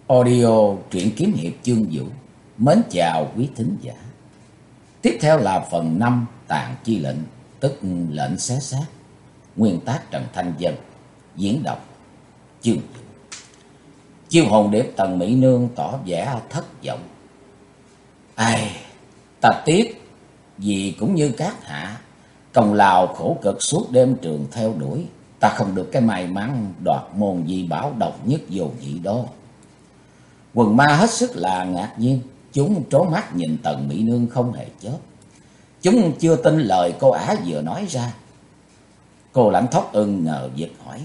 Audio truyện kiếm hiệp chương vũ. Mến chào quý thính giả. Tiếp theo là phần 5 Tàn chi lệnh, tức lệnh xé xác. Nguyên tác Trần Thanh Dân, diễn đọc chương vũ. Chiêu hồn điệp Tần Mỹ Nương tỏ vẻ thất vọng. Ai, ta tiếc vì cũng như các hạ, công lao khổ cực suốt đêm trường theo đuổi, ta không được cái may mắn đoạt môn dị bảo độc nhất vô nhị đó. Quần ma hết sức là ngạc nhiên, chúng trố mắt nhìn Tần Mỹ Nương không hề chớp. Chúng chưa tin lời cô ả vừa nói ra. Cô Lãnh Thóc Ưng ngờ vực hỏi: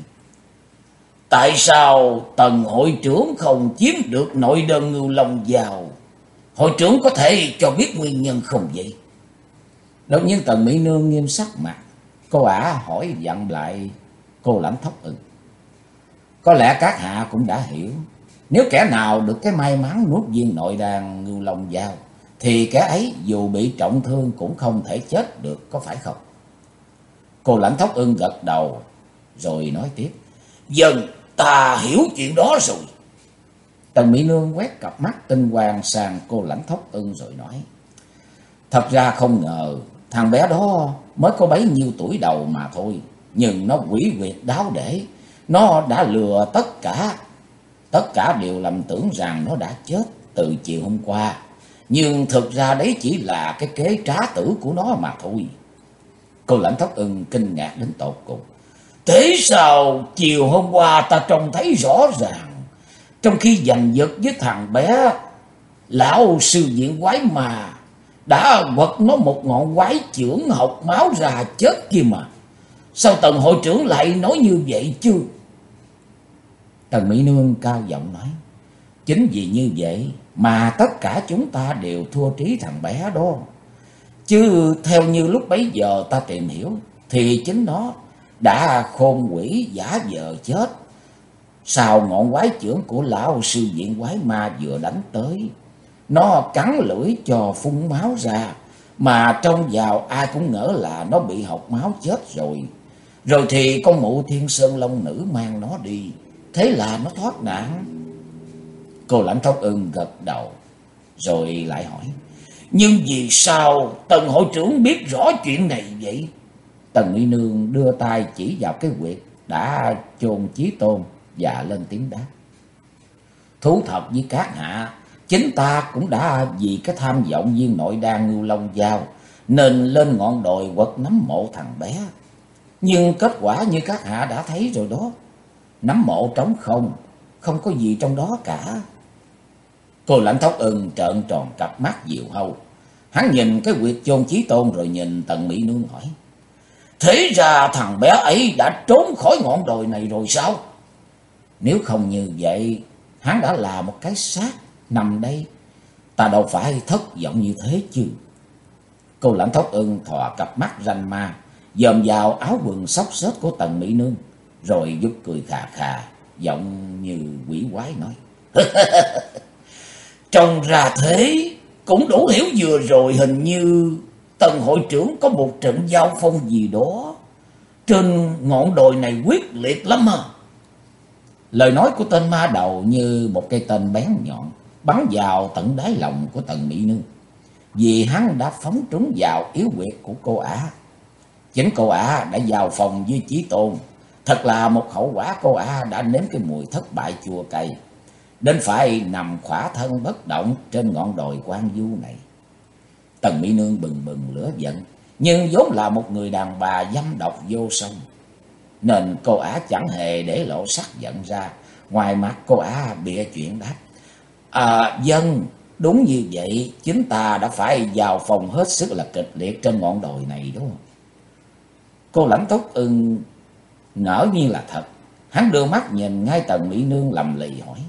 tại sao Tần hội trưởng không chiếm được nội đơn Ngưu Long Giao? Hội trưởng có thể cho biết nguyên nhân không vậy? Đột nhiên Tần Mỹ Nương nghiêm sắc mặt. Cô ả hỏi dặn lại cô Lãnh Thóc Ưng: có lẽ các hạ cũng đã hiểu, nếu kẻ nào được cái may mắn nuốt viên nội đan Ngưu Long Giao thì kẻ ấy dù bị trọng thương cũng không thể chết được, có phải không? Cô Lãnh Thóc Ưng gật đầu rồi nói tiếp: vâng, ta hiểu chuyện đó rồi. Tần Mỹ Nương quét cặp mắt tinh quang sang cô Lãnh Thóc Ưng rồi nói: thật ra không ngờ thằng bé đó mới có bấy nhiêu tuổi đầu mà thôi, nhưng nó quỷ quyệt đáo để, nó đã lừa tất cả đều lầm tưởng rằng nó đã chết từ chiều hôm qua, nhưng thực ra đấy chỉ là cái kế trá tử của nó mà thôi. Cô Lãnh Thóc Ưng kinh ngạc đến tột cùng: thế sao chiều hôm qua ta trông thấy rõ ràng, trong khi giành giật với thằng bé, lão sư viện quái mà đã quật nó một ngọn quái chưởng học máu ra chết kia mà. Sao Tần hội trưởng lại nói như vậy chứ? Tần Mỹ Nương cao giọng nói: chính vì như vậy mà tất cả chúng ta đều thua trí thằng bé đó. Chứ theo như lúc bấy giờ ta tìm hiểu thì chính nó đã khôn quỷ giả vờ chết. Sau ngọn quái chưởng của lão sư viện quái ma vừa đánh tới, nó cắn lưỡi cho phun máu ra, mà trong vào ai cũng ngỡ là nó bị hộc máu chết rồi. Rồi thì con mụ Thiên Sơn Long Nữ mang nó đi, thế là nó thoát nạn. Cô Lãnh Thóc Ưng gật đầu rồi lại hỏi: nhưng vì sao Tần hội trưởng biết rõ chuyện này vậy? Tần Mỹ Nương đưa tay chỉ vào cái huyệt đã chôn Chí Tôn và lên tiếng đáp: thú thật với các hạ, chính ta cũng đã vì cái tham vọng viên nội đan Ngưu Long Giao nên lên ngọn đồi quật nắm mộ thằng bé. Nhưng kết quả như các hạ đã thấy rồi đó, nắm mộ trống không, không có gì trong đó cả. Cô Lãnh Thóc Ưng trợn tròn cặp mắt diều hâu. Hắn nhìn cái huyệt chôn Chí Tôn rồi nhìn Tần Mỹ Nương hỏi: thế ra thằng bé ấy đã trốn khỏi ngọn đồi này rồi sao? Nếu không như vậy, hắn đã là một cái xác nằm đây, ta đâu phải thất vọng như thế chứ. Cô Lãnh Thóc Ưng thò cặp mắt ranh ma dòm vào áo quần xốc xếch của Tần Mỹ Nương, rồi giúp cười khà khà, giọng như quỷ quái nói: trông ra thế cũng đủ hiểu, vừa rồi hình như Tần hội trưởng có một trận giao phong gì đó trên ngọn đồi này quyết liệt lắm à. Lời nói của tên ma đầu như một cây tên bén nhọn bắn vào tận đáy lòng của Tần Mỹ Nương, vì hắn đã phóng trúng vào yếu huyệt của cô ả. Chính cô ả đã vào phòng với Chí Tôn, thật là một hậu quả. Cô ả đã nếm cái mùi thất bại chua cay, đến phải nằm khỏa thân bất động trên ngọn đồi quan du này. Tần Mỹ Nương bừng bừng lửa giận, nhưng vốn là một người đàn bà dâm độc vô song, nên cô ả chẳng hề để lộ sắc giận ra. Ngoài mặt cô ả bịa chuyện đáp: vâng, đúng như vậy, chính ta đã phải vào phòng hết sức là kịch liệt trên ngọn đồi này đó. Cô Lãnh Thóc Ưng ngỡ như là thật. Hắn đưa mắt nhìn ngay Tần Mỹ Nương lầm lì hỏi: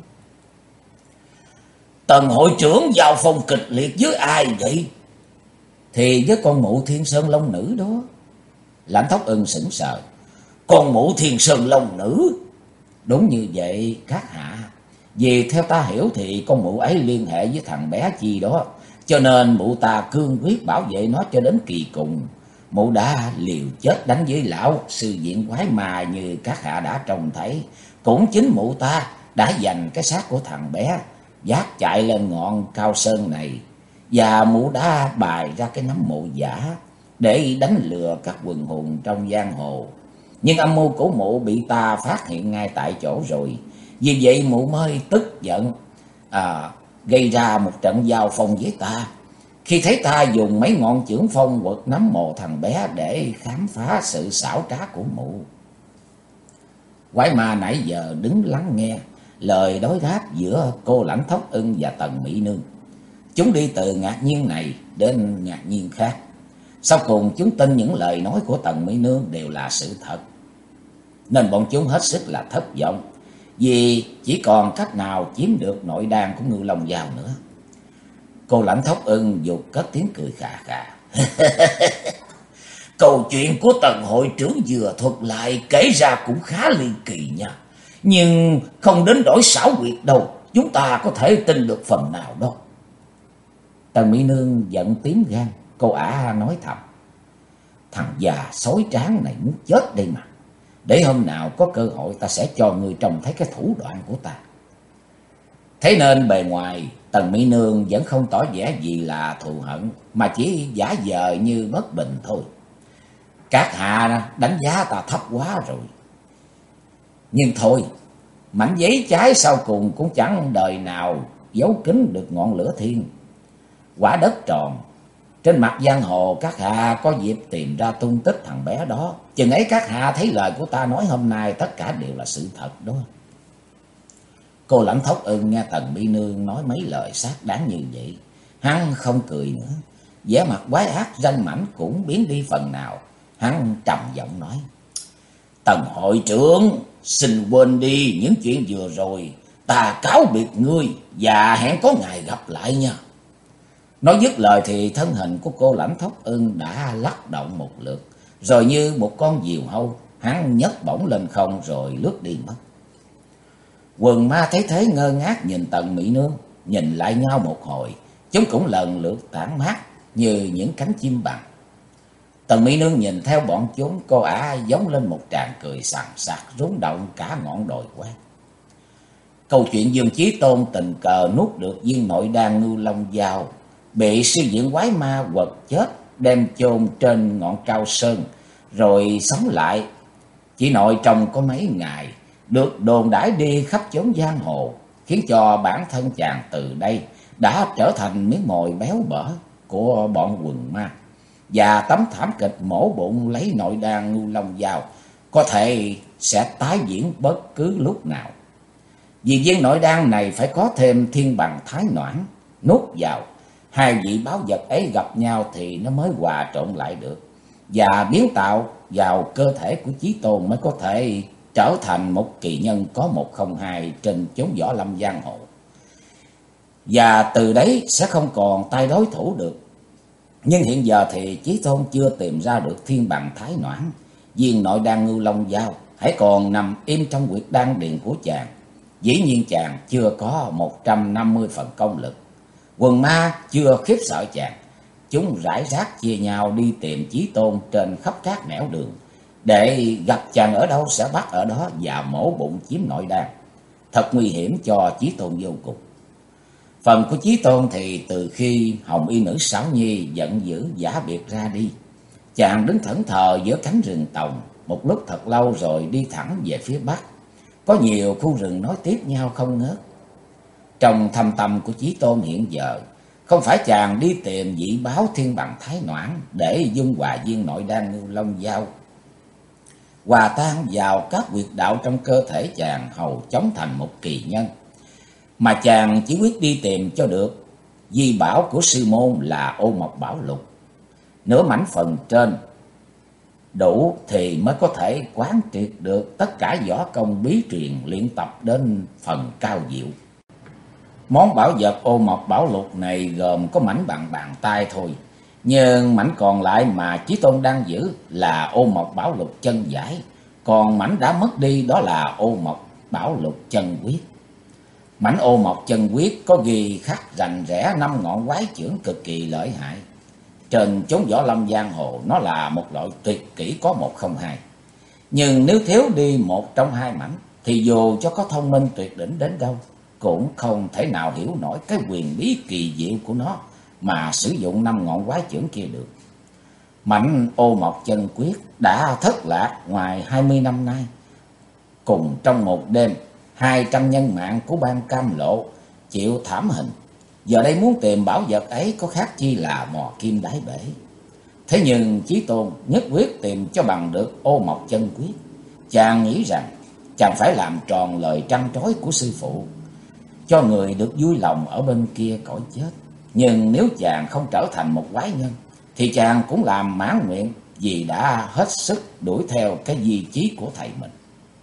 Tần hội trưởng vào phòng kịch liệt với ai vậy? Thì với con mụ Thiên Sơn Long Nữ đó. Lãnh Thóc Ưng sững sờ: con mụ Thiên Sơn Long Nữ? Đúng như vậy các hạ. Vì theo ta hiểu thì con mụ ấy liên hệ với thằng bé chi đó, cho nên mụ ta cương quyết bảo vệ nó cho đến kỳ cùng. Mụ đã liều chết đánh với lão sư viện quái mà như các hạ đã trông thấy. Cũng chính mụ ta đã dành cái xác của thằng bé vác chạy lên ngọn cao sơn này, và mụ đã bày ra cái nấm mộ giả để đánh lừa các quần hùng trong giang hồ. Nhưng âm mưu của mụ bị ta phát hiện ngay tại chỗ rồi. Vì vậy mụ mới tức giận, gây ra một trận giao phong với ta. Khi thấy ta dùng mấy ngọn chưởng phong quật nấm mộ thằng bé để khám phá sự xảo trá của mụ. Quái ma nãy giờ đứng lắng nghe lời đối đáp giữa cô Lãnh Thóc Ưng và Tần Mỹ Nương. Chúng đi từ ngạc nhiên này đến ngạc nhiên khác. Sau cùng chúng tin những lời nói của Tần Mỹ Nương đều là sự thật, nên bọn chúng hết sức là thất vọng, vì chỉ còn cách nào chiếm được nội đan của Ngưu Long Giao nữa. Cô Lãnh Thóc Ưng dục cất tiếng cười khà khà. Câu chuyện của Tần hội trưởng vừa thuật lại kể ra cũng khá ly kỳ nha, nhưng không đến đổi xảo quyệt đâu, chúng ta có thể tin được phần nào đâu. Tần Mỹ Nương giận tím gan, cô ả nói thầm: thằng già sói tráng này muốn chết đây mà. Để hôm nào có cơ hội ta sẽ cho ngươi trông thấy cái thủ đoạn của ta. Thế nên bề ngoài Tần Mỹ Nương vẫn không tỏ vẻ gì là thù hận, mà chỉ giả vờ như bất bình thôi. Các hạ đánh giá ta thấp quá rồi. Nhưng thôi, mảnh giấy cháy sau cùng cũng chẳng đời nào giấu kín được ngọn lửa thiên. Quả đất tròn, trên mặt giang hồ các hạ có dịp tìm ra tung tích thằng bé đó. Chừng ấy các hạ thấy lời của ta nói hôm nay tất cả đều là sự thật đó. Cô Lãnh Thóc Ưng nghe Tần Mỹ Nương nói mấy lời xác đáng như vậy, hắn không cười nữa, vẻ mặt quái ác ranh mãnh cũng biến đi phần nào. Hắn trầm giọng nói: Tần hội trưởng, xin quên đi những chuyện vừa rồi, ta cáo biệt ngươi và hẹn có ngày gặp lại nha. Nói dứt lời thì thân hình của cô Lãnh Thóc Ưng đã lắc động một lượt, rồi như một con diều hâu, hắn nhấc bổng lên không rồi lướt đi mất. Quần ma thấy thế ngơ ngác nhìn Tần Mỹ Nương, nhìn lại nhau một hồi, chúng cũng lần lượt tản mát như những cánh chim bằng. Tần Mỹ Nương nhìn theo bọn chúng, cô ả giống lên một tràng cười sằng sặc, rung động cả ngọn đồi quát. Câu chuyện Dương Chí Tôn tình cờ nuốt được viên nội đan Ngưu Long Giao, bị sư diện quái ma quật chết, đem chôn trên ngọn cao sơn, rồi sống lại. Chỉ nội trong có mấy ngày, được đồn đãi đi khắp chốn giang hồ, khiến cho bản thân chàng từ đây đã trở thành miếng mồi béo bở của bọn quần ma. Và tấm thảm kịch mổ bụng lấy nội đan Ngưu Long Giao có thể sẽ tái diễn bất cứ lúc nào. Vì viên nội đan này phải có thêm thiên bằng thái noãn nuốt vào, hai vị báo vật ấy gặp nhau thì nó mới hòa trộn lại được, và biến tạo vào cơ thể của Chí Tôn mới có thể trở thành một kỳ nhân có 102 trên chốn võ lâm giang hồ. Và từ đấy sẽ không còn tay đối thủ được. Nhưng hiện giờ thì Chí Tôn chưa tìm ra được thiên bằng thái noãn, viên nội đan Ngưu Long Giao hãy còn nằm im trong huyệt đan điền của chàng. Dĩ nhiên chàng chưa có 150 phần công lực. Quần ma chưa khiếp sợ chàng, chúng rải rác chia nhau đi tìm Chí Tôn trên khắp các nẻo đường, để gặp chàng ở đâu sẽ bắt ở đó và mổ bụng chiếm nội đan. Thật nguy hiểm cho Chí Tôn vô cùng. Phần của Chí Tôn thì từ khi Hồng Y nữ Sảo Nhi giận dữ giả biệt ra đi, chàng đứng thẫn thờ giữa cánh rừng tòng một lúc thật lâu rồi đi thẳng về phía bắc. Có nhiều khu rừng nối tiếp nhau không ngớt. Trong thâm tâm của Chí Tôn hiện giờ, không phải chàng đi tìm vị báo thiên bằng thái noãn để dung hòa viên nội đan Ngưu Long Giao, hòa tan vào các huyệt đạo trong cơ thể chàng hầu chống thành một kỳ nhân, mà chàng chỉ quyết đi tìm cho được di bảo của sư môn là Ô Mộc Bảo Lục. Nửa mảnh phần trên đủ thì mới có thể quán triệt được tất cả võ công bí truyền luyện tập đến phần cao diệu. Món bảo vật Ô Mộc Bảo Lục này gồm có mảnh bằng bàn tay thôi, nhưng mảnh còn lại mà Chí Tôn đang giữ là Ô Mộc Bảo Lục chân giải, còn mảnh đã mất đi đó là Ô Mộc Bảo Lục chân quyết. Mảnh Ô Mộc chân quyết có ghi khắc rành rẽ 5 ngọn quái chưởng cực kỳ lợi hại. Trên chốn võ lâm giang hồ nó là một loại tuyệt kỹ có 102. Nhưng nếu thiếu đi một trong hai mảnh thì dù cho có thông minh tuyệt đỉnh đến đâu, cũng không thể nào hiểu nổi cái quyền bí kỳ diệu của nó mà sử dụng 5 ngọn quái chưởng kia được. Mạnh Ô Mộc Chân Quyết đã thất lạc ngoài 20 năm nay. Cùng trong một đêm, 200 nhân mạng của bang Cam Lộ chịu thảm hình. Giờ đây muốn tìm bảo vật ấy có khác chi là mò kim đáy bể. Thế nhưng Chí Tôn nhất quyết tìm cho bằng được Ô Mộc Chân Quyết. Chàng nghĩ rằng chàng phải làm tròn lời trăn trối của sư phụ, cho người được vui lòng ở bên kia cõi chết. Nhưng nếu chàng không trở thành một quái nhân, thì chàng cũng làm mãn nguyện, vì đã hết sức đuổi theo cái di chí của thầy mình.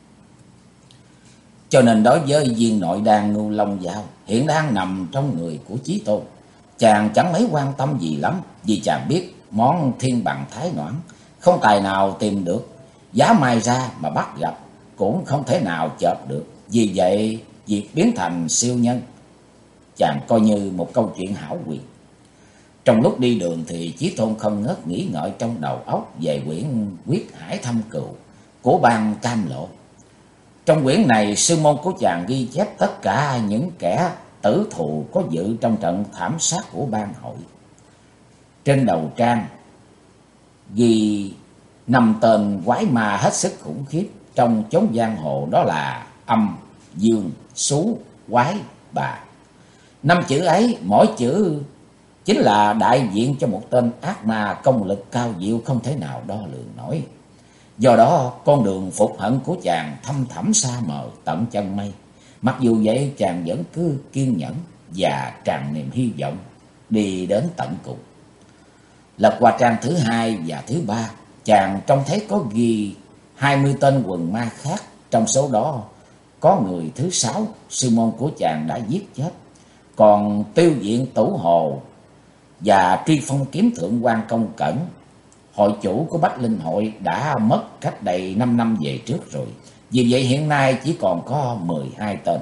Cho nên đối với viên nội đan Ngưu Long Giao hiện đang nằm trong người của Chí Tôn, chàng chẳng mấy quan tâm gì lắm, vì chàng biết món thiên bằng thái noãn không tài nào tìm được, giá mai ra mà bắt gặp cũng không thể nào chợp được. Vì vậy việc biến thành siêu nhân chàng coi như một câu chuyện hão huyền. Trong lúc đi đường thì Chí Tôn không ngớt nghĩ ngợi trong đầu óc về quyển Quyết Hải Thâm Cừu của bang Cam Lộ. Trong quyển này, sư môn của chàng ghi chép tất cả những kẻ tử thù có dự trong trận thảm sát của bang hội. Trên đầu trang ghi 5 tên quái ma hết sức khủng khiếp trong chốn giang hồ, đó là Âm, Dương, Xú, Quái, Bà. 5 chữ ấy, mỗi chữ chính là đại diện cho một tên ác ma công lực cao diệu không thể nào đo lường nổi. Do đó con đường phục hận của chàng thăm thẳm xa mờ tận chân mây. Mặc dù vậy chàng vẫn cứ kiên nhẫn và tràn niềm hy vọng đi đến tận cùng. Lật qua trang thứ 2 và thứ 3, chàng trông thấy có ghi 20 tên quần ma khác. Trong số đó có người thứ 6 sư môn của chàng đã giết chết. Còn Tiêu Diện Tủ Hồ và Truy Phong Kiếm Thượng quan Công Cẩn, hội chủ của Bách Linh Hội, đã mất cách đây 5 năm về trước rồi. Vì vậy hiện nay chỉ còn có 12 tên.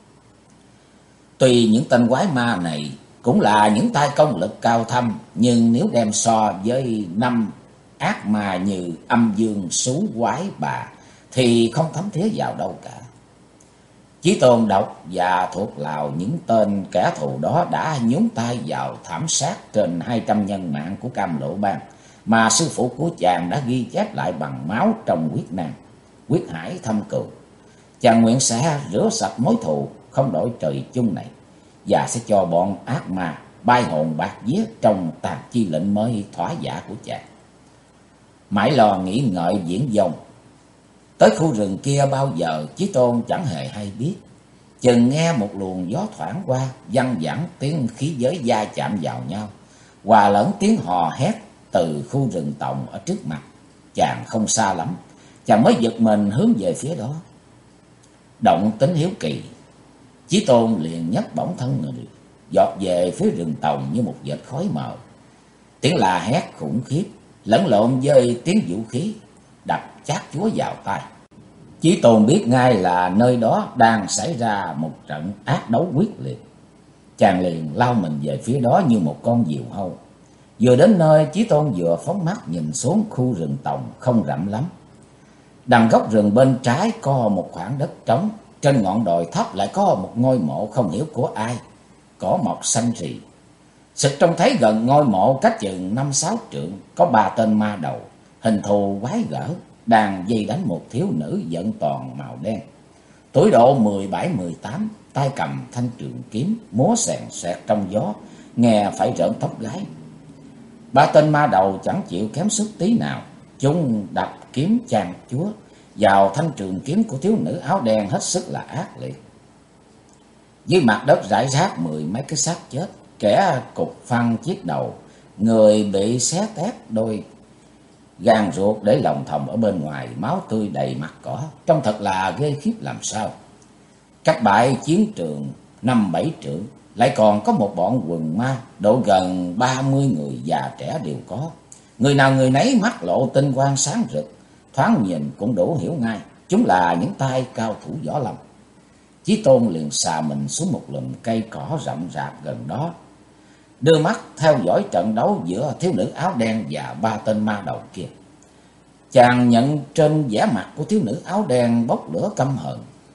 Tuy những tên quái ma này cũng là những tay công lực cao thâm, nhưng nếu đem so với 5 ác ma như Âm Dương, Xú, Quái, Bà thì không thấm thía vào đâu cả. Chí Tôn đọc và thuộc lào những tên kẻ thù đó đã nhúng tay vào thảm sát trên 200 nhân mạng của Cam Lộ bang mà sư phụ của chàng đã ghi chép lại bằng máu trong quyết nan, Quyết Hải Thâm Cừu. Chàng nguyện sẽ rửa sạch mối thù không đổi trời chung này, và sẽ cho bọn ác ma bay hồn bạc vía trong tàn chi lệnh mới thỏa giả của chàng. Mãi lo nghĩ ngợi viễn vông, tới khu rừng kia bao giờ Chí Tôn chẳng hề hay biết. Chừng nghe một luồng gió thoảng qua, văng vẳng tiếng khí giới va chạm vào nhau, hòa lẫn tiếng hò hét từ khu rừng tòng ở trước mặt. Chàng không xa lắm, chàng mới giật mình hướng về phía đó. Động tính hiếu kỳ, Chí Tôn liền nhấc bổng thân người, giọt về phía rừng tòng như một vệt khói mờ. Tiếng la hét khủng khiếp lẫn lộn với tiếng vũ khí đập chát chúa vào tai. Chí Tôn biết ngay là nơi đó đang xảy ra một trận ác đấu quyết liệt. Chàng liền lao mình về phía đó như một con diều hâu. Vừa đến nơi, Chí Tôn vừa phóng mắt nhìn xuống khu rừng tòng không rậm lắm. Đằng góc rừng bên trái có một khoảng đất trống, trên ngọn đồi thấp lại có một ngôi mộ không hiểu của ai, cỏ mọc xanh rì. Sực trông thấy gần ngôi mộ cách chừng 5-6 trượng có 3 tên ma đầu, hình thù quái gở, đang dây đánh một thiếu nữ vận toàn màu đen, tuổi độ 17-18, tay cầm thanh trường kiếm, múa xèn xẹt trong gió, nghe phải rợn tóc gáy. 3 tên ma đầu chẳng chịu kém sức tí nào, chúng đập kiếm chàng chúa vào thanh trường kiếm của thiếu nữ áo đen hết sức là ác liệt. Dưới mặt đất rải rác 10 mấy cái xác chết, kẻ cục phăng chiếc đầu, người bị xé tét đôi gan ruột để lòng thòng ở bên ngoài, máu tươi đầy mặt cỏ, trông thật là ghê khiếp làm sao. Cách bãi chiến trường 5-7 trượng lại còn có một bọn quần ma độ gần 30 người, già trẻ đều có. Người nào người nấy mắt lộ tinh quang sáng rực, thoáng nhìn cũng đủ hiểu ngay chúng là những tay cao thủ võ lâm. Chí Tôn liền xà mình xuống một lùm cây cỏ rậm rạp gần đó, đưa mắt theo dõi trận đấu giữa thiếu nữ áo đen và 3 tên ma đầu kia. Chàng nhận trên vẻ mặt của thiếu nữ áo đen bốc lửa căm hờn,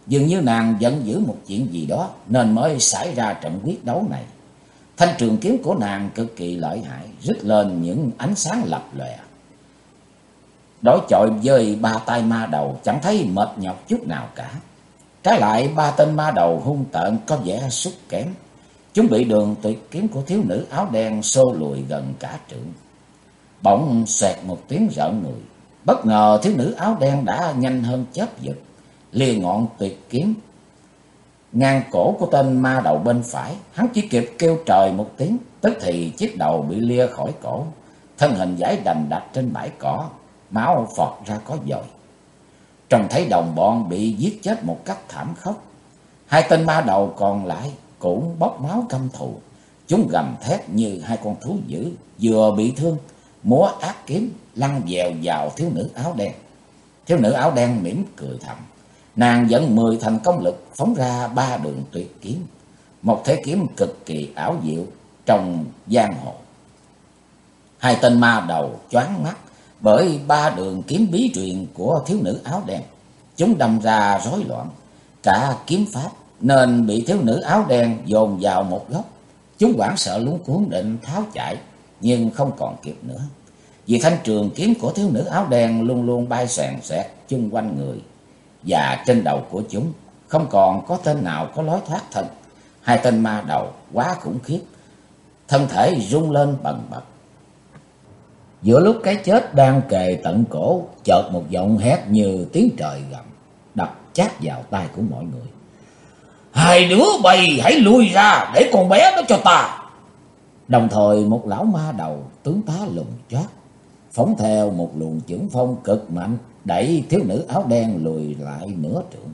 Dường như nàng giận dữ một chuyện gì đó nên mới xảy ra trận quyết đấu này. Thanh trường kiếm của nàng cực kỳ lợi hại, rít lên những ánh sáng lập lòe. Đối chọi với ba tay ma đầu chẳng thấy mệt nhọc chút nào cả. Trái lại ba tên ma đầu hung tợn có vẻ sút kém. Chúng bị đường tuyệt kiếm của thiếu nữ áo đen xô lùi gần cả trượng. Bỗng xoẹt một tiếng rợn người. Bất ngờ thiếu nữ áo đen đã nhanh hơn chớp giật, lìa ngọn tuyệt kiếm ngang cổ của tên ma đầu bên phải. Hắn chỉ kịp kêu trời một tiếng, tức thì chiếc đầu bị lìa khỏi cổ, thân hình giãi đành đạch trên bãi cỏ, máu phọt ra có dội. Trông thấy đồng bọn bị giết chết một cách thảm khốc. Hai tên ma đầu còn lại cũng bốc máu căm thù. Chúng gầm thét như hai con thú dữ, vừa bị thương múa ác kiếm lăn dèo vào thiếu nữ áo đen. Thiếu nữ áo đen mỉm cười thầm. Nàng dẫn 10 thành công lực phóng ra 3 đường tuyệt kiếm, một thế kiếm cực kỳ ảo diệu trong giang hồ. Hai tên ma đầu choáng mắt bởi 3 đường kiếm bí truyền của thiếu nữ áo đen. Chúng đâm ra rối loạn cả kiếm pháp nên bị thiếu nữ áo đen dồn vào một góc. Chúng hoảng sợ luống cuống định tháo chạy nhưng không còn kịp nữa, vì thanh trường kiếm của thiếu nữ áo đen luôn luôn bay xoèn xoẹt chung quanh người, và trên đầu của chúng không còn có tên nào có lối thoát thân. Hai tên ma đầu quá khủng khiếp, thân thể rung lên bần bật. Giữa lúc cái chết đang kề tận cổ, chợt một giọng hét như tiếng trời gầm đập chát vào tai của mọi người. Hai đứa bay hãy lui ra để con bé đó cho ta. Đồng thời một lão ma đầu tướng tá lùng choát phóng theo một luồng chưởng phong cực mạnh, đẩy thiếu nữ áo đen lùi lại nửa trượng.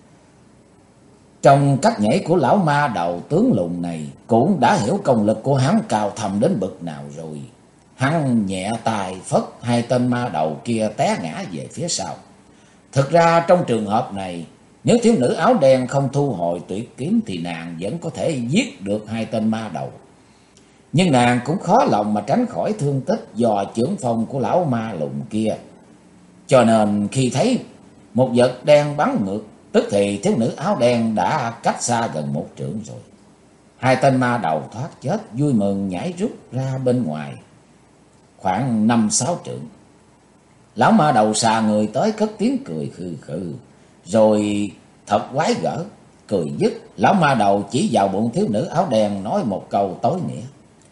Trong cách nhảy của lão ma đầu tướng lùn này cũng đã hiểu công lực của hắn cao thầm đến bậc nào rồi. Hắn nhẹ tài phất hai tên ma đầu kia té ngã về phía sau. Thực ra trong trường hợp này, nếu thiếu nữ áo đen không thu hồi tuyệt kiếm thì nàng vẫn có thể giết được hai tên ma đầu. Nhưng nàng cũng khó lòng mà tránh khỏi thương tích do chưởng phong của lão ma lùn kia. Cho nên khi thấy một vật đen bắn ngược, tức thì thiếu nữ áo đen đã cách xa gần một trượng rồi. Hai tên ma đầu thoát chết vui mừng nhảy rút ra bên ngoài khoảng 5-6 trượng. Lão ma đầu xà người tới cất tiếng cười khừ khừ, rồi thật quái gở. Cười dứt, lão ma đầu chỉ vào bụng thiếu nữ áo đen nói một câu tối nghĩa.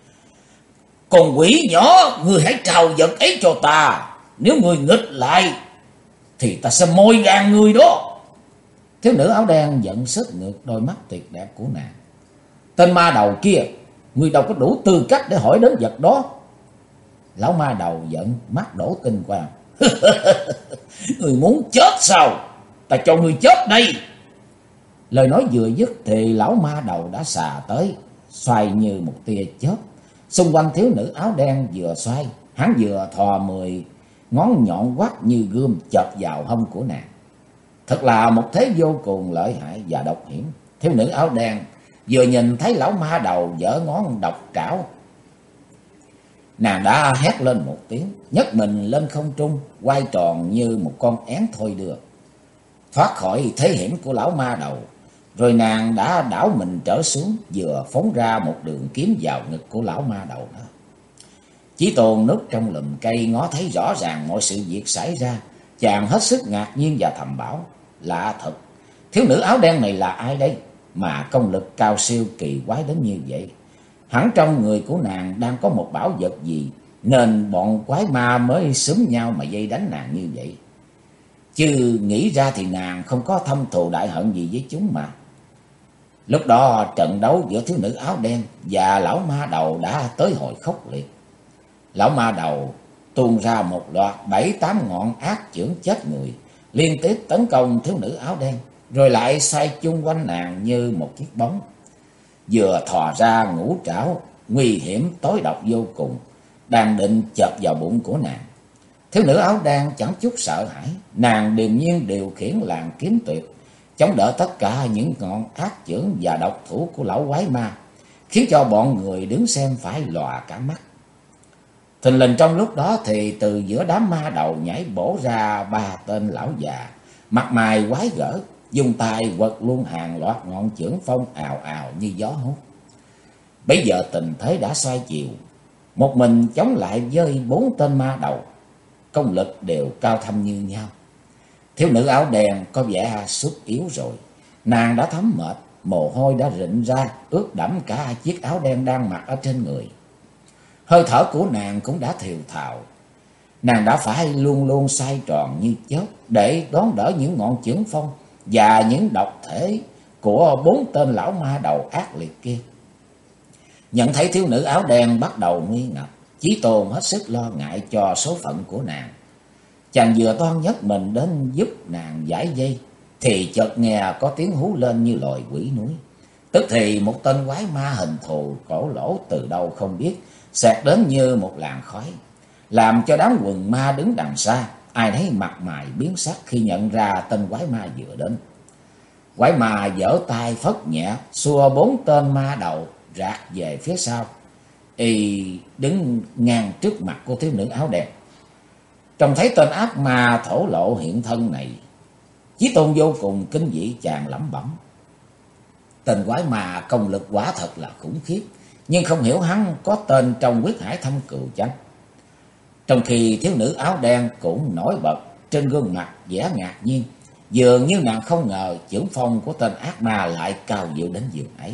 Con quỷ nhỏ, ngươi hãy trao vật ấy cho ta. Nếu ngươi nghịch lại thì ta sẽ moi gan ngươi đó. Thiếu nữ áo đen giận sức ngược đôi mắt tuyệt đẹp của nàng. Tên ma đầu kia, ngươi đâu có đủ tư cách để hỏi đến vật đó. Lão ma đầu giận, mắt đổ tinh quang. Ngươi muốn chết sao? Ta cho ngươi chết đây. Lời nói vừa dứt thì lão ma đầu đã xà tới, xoay như một tia chớp. Xung quanh thiếu nữ áo đen vừa xoay, hắn vừa thò 10 ngón nhọn quắt như gươm chọc vào hông của nàng. Thật là một thế vô cùng lợi hại và độc hiểm. Thiếu nữ áo đen vừa nhìn thấy lão ma đầu giở ngón độc trảo, nàng đã hét lên một tiếng, nhấc mình lên không trung, quay tròn như một con én thôi đưa, thoát khỏi thế hiểm của lão ma đầu. Rồi nàng đã đảo mình trở xuống, vừa phóng ra một đường kiếm vào ngực của lão ma đầu đó. Chí Tôn núp trong lùm cây ngó thấy rõ ràng mọi sự việc xảy ra, chàng hết sức ngạc nhiên và thầm bảo: lạ thật, thiếu nữ áo đen này là ai đây mà công lực cao siêu kỳ quái đến như vậy? Hẳn trong người của nàng đang có một bảo vật gì, nên bọn quái ma mới xúm nhau mà dây đánh nàng như vậy. Chứ nghĩ ra thì nàng không có thâm thù đại hận gì với chúng mà. Lúc đó trận đấu giữa thiếu nữ áo đen và lão ma đầu đã tới hồi khốc liệt. Lão ma đầu tuôn ra một loạt 7-8 ngọn ác chưởng chết người, liên tiếp tấn công thiếu nữ áo đen, rồi lại xoay chung quanh nàng như một chiếc bóng. Vừa thò ra ngũ trảo, nguy hiểm tối độc vô cùng, đang định chộp vào bụng của nàng. Thiếu nữ áo đen chẳng chút sợ hãi, nàng điềm nhiên điều khiển làn kiếm tuyệt, chống đỡ tất cả những ngọn ác chưởng và độc thủ của lão quái ma, khiến cho bọn người đứng xem phải lòa cả mắt. Thình lình trong lúc đó thì từ giữa đám ma đầu nhảy bổ ra 3 tên lão già, mặt mày quái gở, dùng tay quật luôn hàng loạt ngọn chưởng phong ào ào như gió hút. Bây giờ tình thế đã xoay chiều, một mình chống lại với 4 tên ma đầu, công lực đều cao thâm như nhau. Thiếu nữ áo đen có vẻ suốt yếu rồi, nàng đã thấm mệt, mồ hôi đã rịn ra, ướt đẫm cả chiếc áo đen đang mặc ở trên người. Hơi thở của nàng cũng đã thều thào, nàng đã phải luôn luôn xoay tròn như chớp để đón đỡ những ngọn chưởng phong và những độc thể của 4 tên lão ma đầu ác liệt kia. Nhận thấy thiếu nữ áo đen bắt đầu nguy ngập, Chí Tôn hết sức lo ngại cho số phận của nàng. Chàng vừa toan nhấc mình đến giúp nàng giải dây, thì chợt nghe có tiếng hú lên như loài quỷ núi. Tức thì một tên quái ma hình thù cổ lỗ từ đâu không biết xẹt đến như một làn khói, làm cho đám quần ma đứng đằng xa ai nấy mặt mày biến sắc khi nhận ra tên quái ma vừa đến. Quái ma giở tay phất nhẹ xua 4 tên ma đầu rạc về phía sau, y đứng ngang trước mặt của thiếu nữ áo đen. Trông thấy tên ác ma thổ lộ hiện thân này, Chí Tôn vô cùng kinh dị, chàng lẩm bẩm: tên quái ma công lực quả thật là khủng khiếp, nhưng không hiểu hắn có tên trong huyết hải thâm cừu chăng? Trong khi thiếu nữ áo đen cũng nổi bật, trên gương mặt vẻ ngạc nhiên, dường như nàng không ngờ chưởng phong của tên ác ma lại cao diệu đến giường ấy.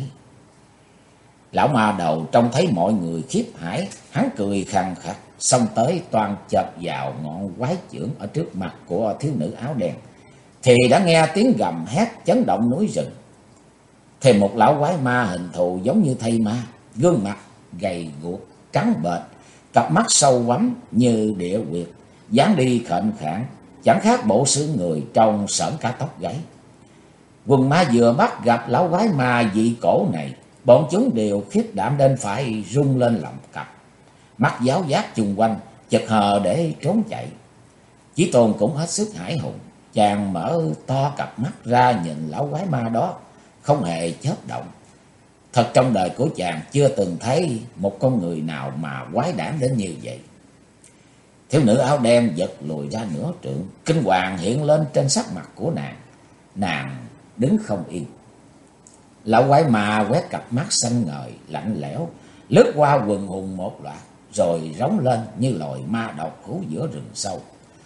Lão ma đầu trông thấy mọi người khiếp hãi, hắn cười khàn khặt, xông tới toan chộp vào ngọn quái chưởng ở trước mặt của thiếu nữ áo đen, thì đã nghe tiếng gầm hét chấn động núi rừng. Thêm một lão quái ma hình thù giống như thây ma, gương mặt gầy guộc trắng bệch, cặp mắt sâu quắm như địa quyệt, dáng đi khệnh khạng, chẳng khác bộ xương người trông sởn cả tóc gáy. Quần ma vừa bắt gặp lão quái ma dị cổ này, bọn chúng đều khiếp đảm đến phải rung lên lòng cặp, mắt giáo giác chung quanh, chật hờ để trốn chạy. Chí Tôn cũng hết sức hãi hùng, chàng mở to cặp mắt ra nhìn lão quái ma đó, không hề chớp động. Thật trong đời của chàng chưa từng thấy một con người nào mà quái đản đến như vậy. Thiếu nữ áo đen giật lùi ra nửa trượng, kinh hoàng hiện lên trên sắc mặt của nàng. Nàng đứng không yên. Lão quái ma quét cặp mắt xanh ngời lạnh lẽo, lướt qua quần hùng một loạt, rồi rống lên như loài ma độc hú giữa rừng sâu: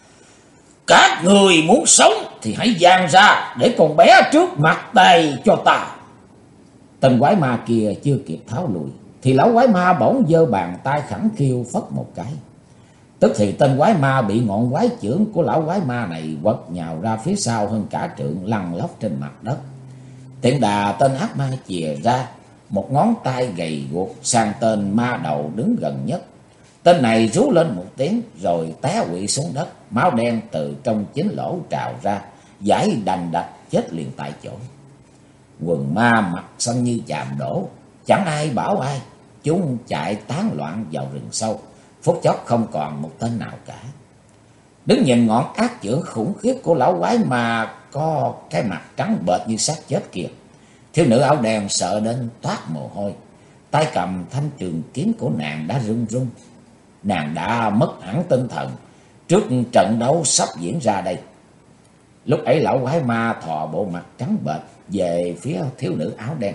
các người muốn sống thì hãy giang ra để con bé trước mặt tay cho ta. Tên quái ma kia chưa kịp tháo lùi, thì lão quái ma bỗng giơ bàn tay khẳng khiu phất một cái. Tức thì tên quái ma bị ngọn quái chưởng của lão quái ma này quật nhào ra phía sau hơn cả trượng, lăn lóc trên mặt đất. Tiện đà tên ác ma chìa ra một ngón tay gầy guộc sang tên ma đầu đứng gần nhất. Tên này rú lên một tiếng rồi té quỵ xuống đất, máu đen từ trong chính lỗ trào ra, dãi đành đạch chết liền tại chỗ. Quần ma mặt xanh như chàm đổ, chẳng ai bảo ai, chúng chạy tán loạn vào rừng sâu, phút chốc không còn một tên nào cả. Đứng nhìn ngọn ác chưởng khủng khiếp của lão quái ma có cái mặt trắng bệch như xác chết kia, thiếu nữ áo đen sợ đến toát mồ hôi, tay cầm thanh trường kiếm của nàng đã run run. Nàng đã mất hẳn tinh thần trước trận đấu sắp diễn ra đây. Lúc ấy lão quái ma thò bộ mặt trắng bệch về phía thiếu nữ áo đen.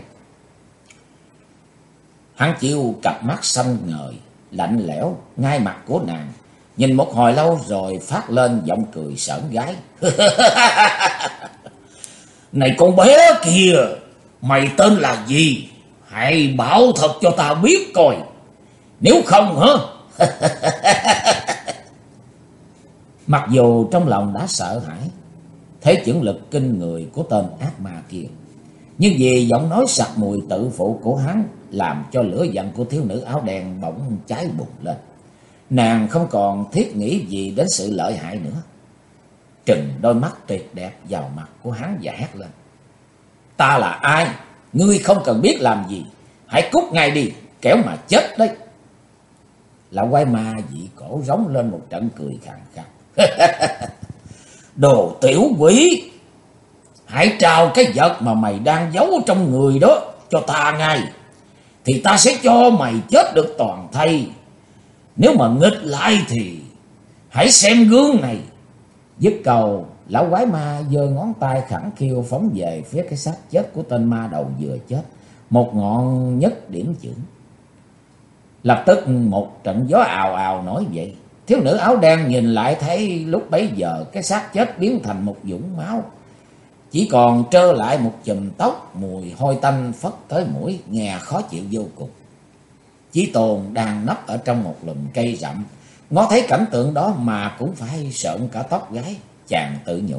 Hắn chiêu cặp mắt xanh ngời lạnh lẽo ngay mặt của nàng, nhìn một hồi lâu rồi phát lên giọng cười sởn gái: này con bé kìa, mày tên là gì? Hãy bảo thật cho ta biết coi, nếu không hả? Mặc dù trong lòng đã sợ hãi thế chưởng lực kinh người của tên ác ma kia, nhưng vì giọng nói sặc mùi tự phụ của hắn làm cho lửa giận của thiếu nữ áo đen bỗng cháy bùng lên. Nàng không còn thiết nghĩ gì đến sự lợi hại nữa, trừng đôi mắt tuyệt đẹp vào mặt của hắn và hét lên: ta là ai? Ngươi không cần biết làm gì, hãy cút ngay đi, kẻo mà chết đấy. Lão quái ma dị cổ rống lên một trận cười khàn khàn: đồ tiểu quỷ, hãy trao cái vật mà mày đang giấu trong người đó cho ta ngay, thì ta sẽ cho mày chết được toàn thây. Nếu mà nghịch lại thì hãy xem gương này. Dứt câu, Lão quái ma giơ ngón tay khẳng khiu phóng về phía cái xác chết của tên ma đầu vừa chết, một ngọn nhất điểm chưởng. Lập tức một trận gió ào ào nổi dậy. Thiếu nữ áo đen nhìn lại thấy lúc bấy giờ cái xác chết biến thành một vũng máu, chỉ còn trơ lại một chùm tóc, mùi hôi tanh phất tới mũi, nghe khó chịu vô cùng. Chí Tôn đang nấp ở trong một lùm cây rậm, ngó thấy cảnh tượng đó mà cũng phải sợn cả tóc gáy. Chàng tự nhủ,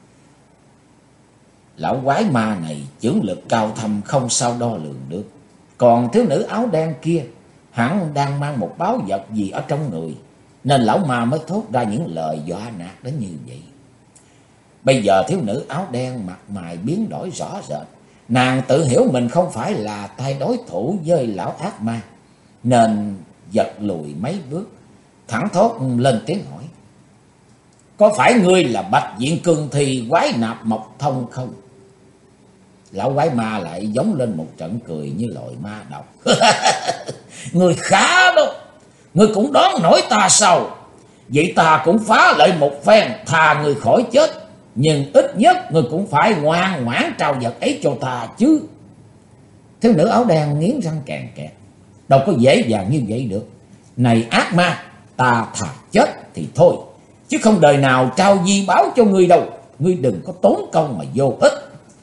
lão quái ma này chưởng lực cao thâm không sao đo lường được. Còn thiếu nữ áo đen kia hẳn đang mang một báu vật gì ở trong người, nên lão ma mới thốt ra những lời dọa nạt đến như vậy. Bây giờ thiếu nữ áo đen mặt mày biến đổi rõ rệt. Nàng tự hiểu mình không phải là tay đối thủ với lão ác ma, nên giật lùi mấy bước, thẳng thốt lên tiếng hỏi, có phải ngươi là Bạch Diện Cương Thi quái nạp Mộc Thông không? Lão quái ma lại giống lên một trận cười như loại ma độc. Ngươi khá đó, ngươi cũng đoán nổi ta sao? Vậy ta cũng phá lại một phen, thà ngươi khỏi chết, nhưng ít nhất ngươi cũng phải ngoan ngoãn trao vật ấy cho ta chứ. Thiếu nữ áo đen nghiến răng kèn kẹt, đâu có dễ dàng như vậy được. Này ác ma, ta thà chết thì thôi, chứ không đời nào trao di báo cho ngươi đâu. Ngươi đừng có tốn công mà vô ích.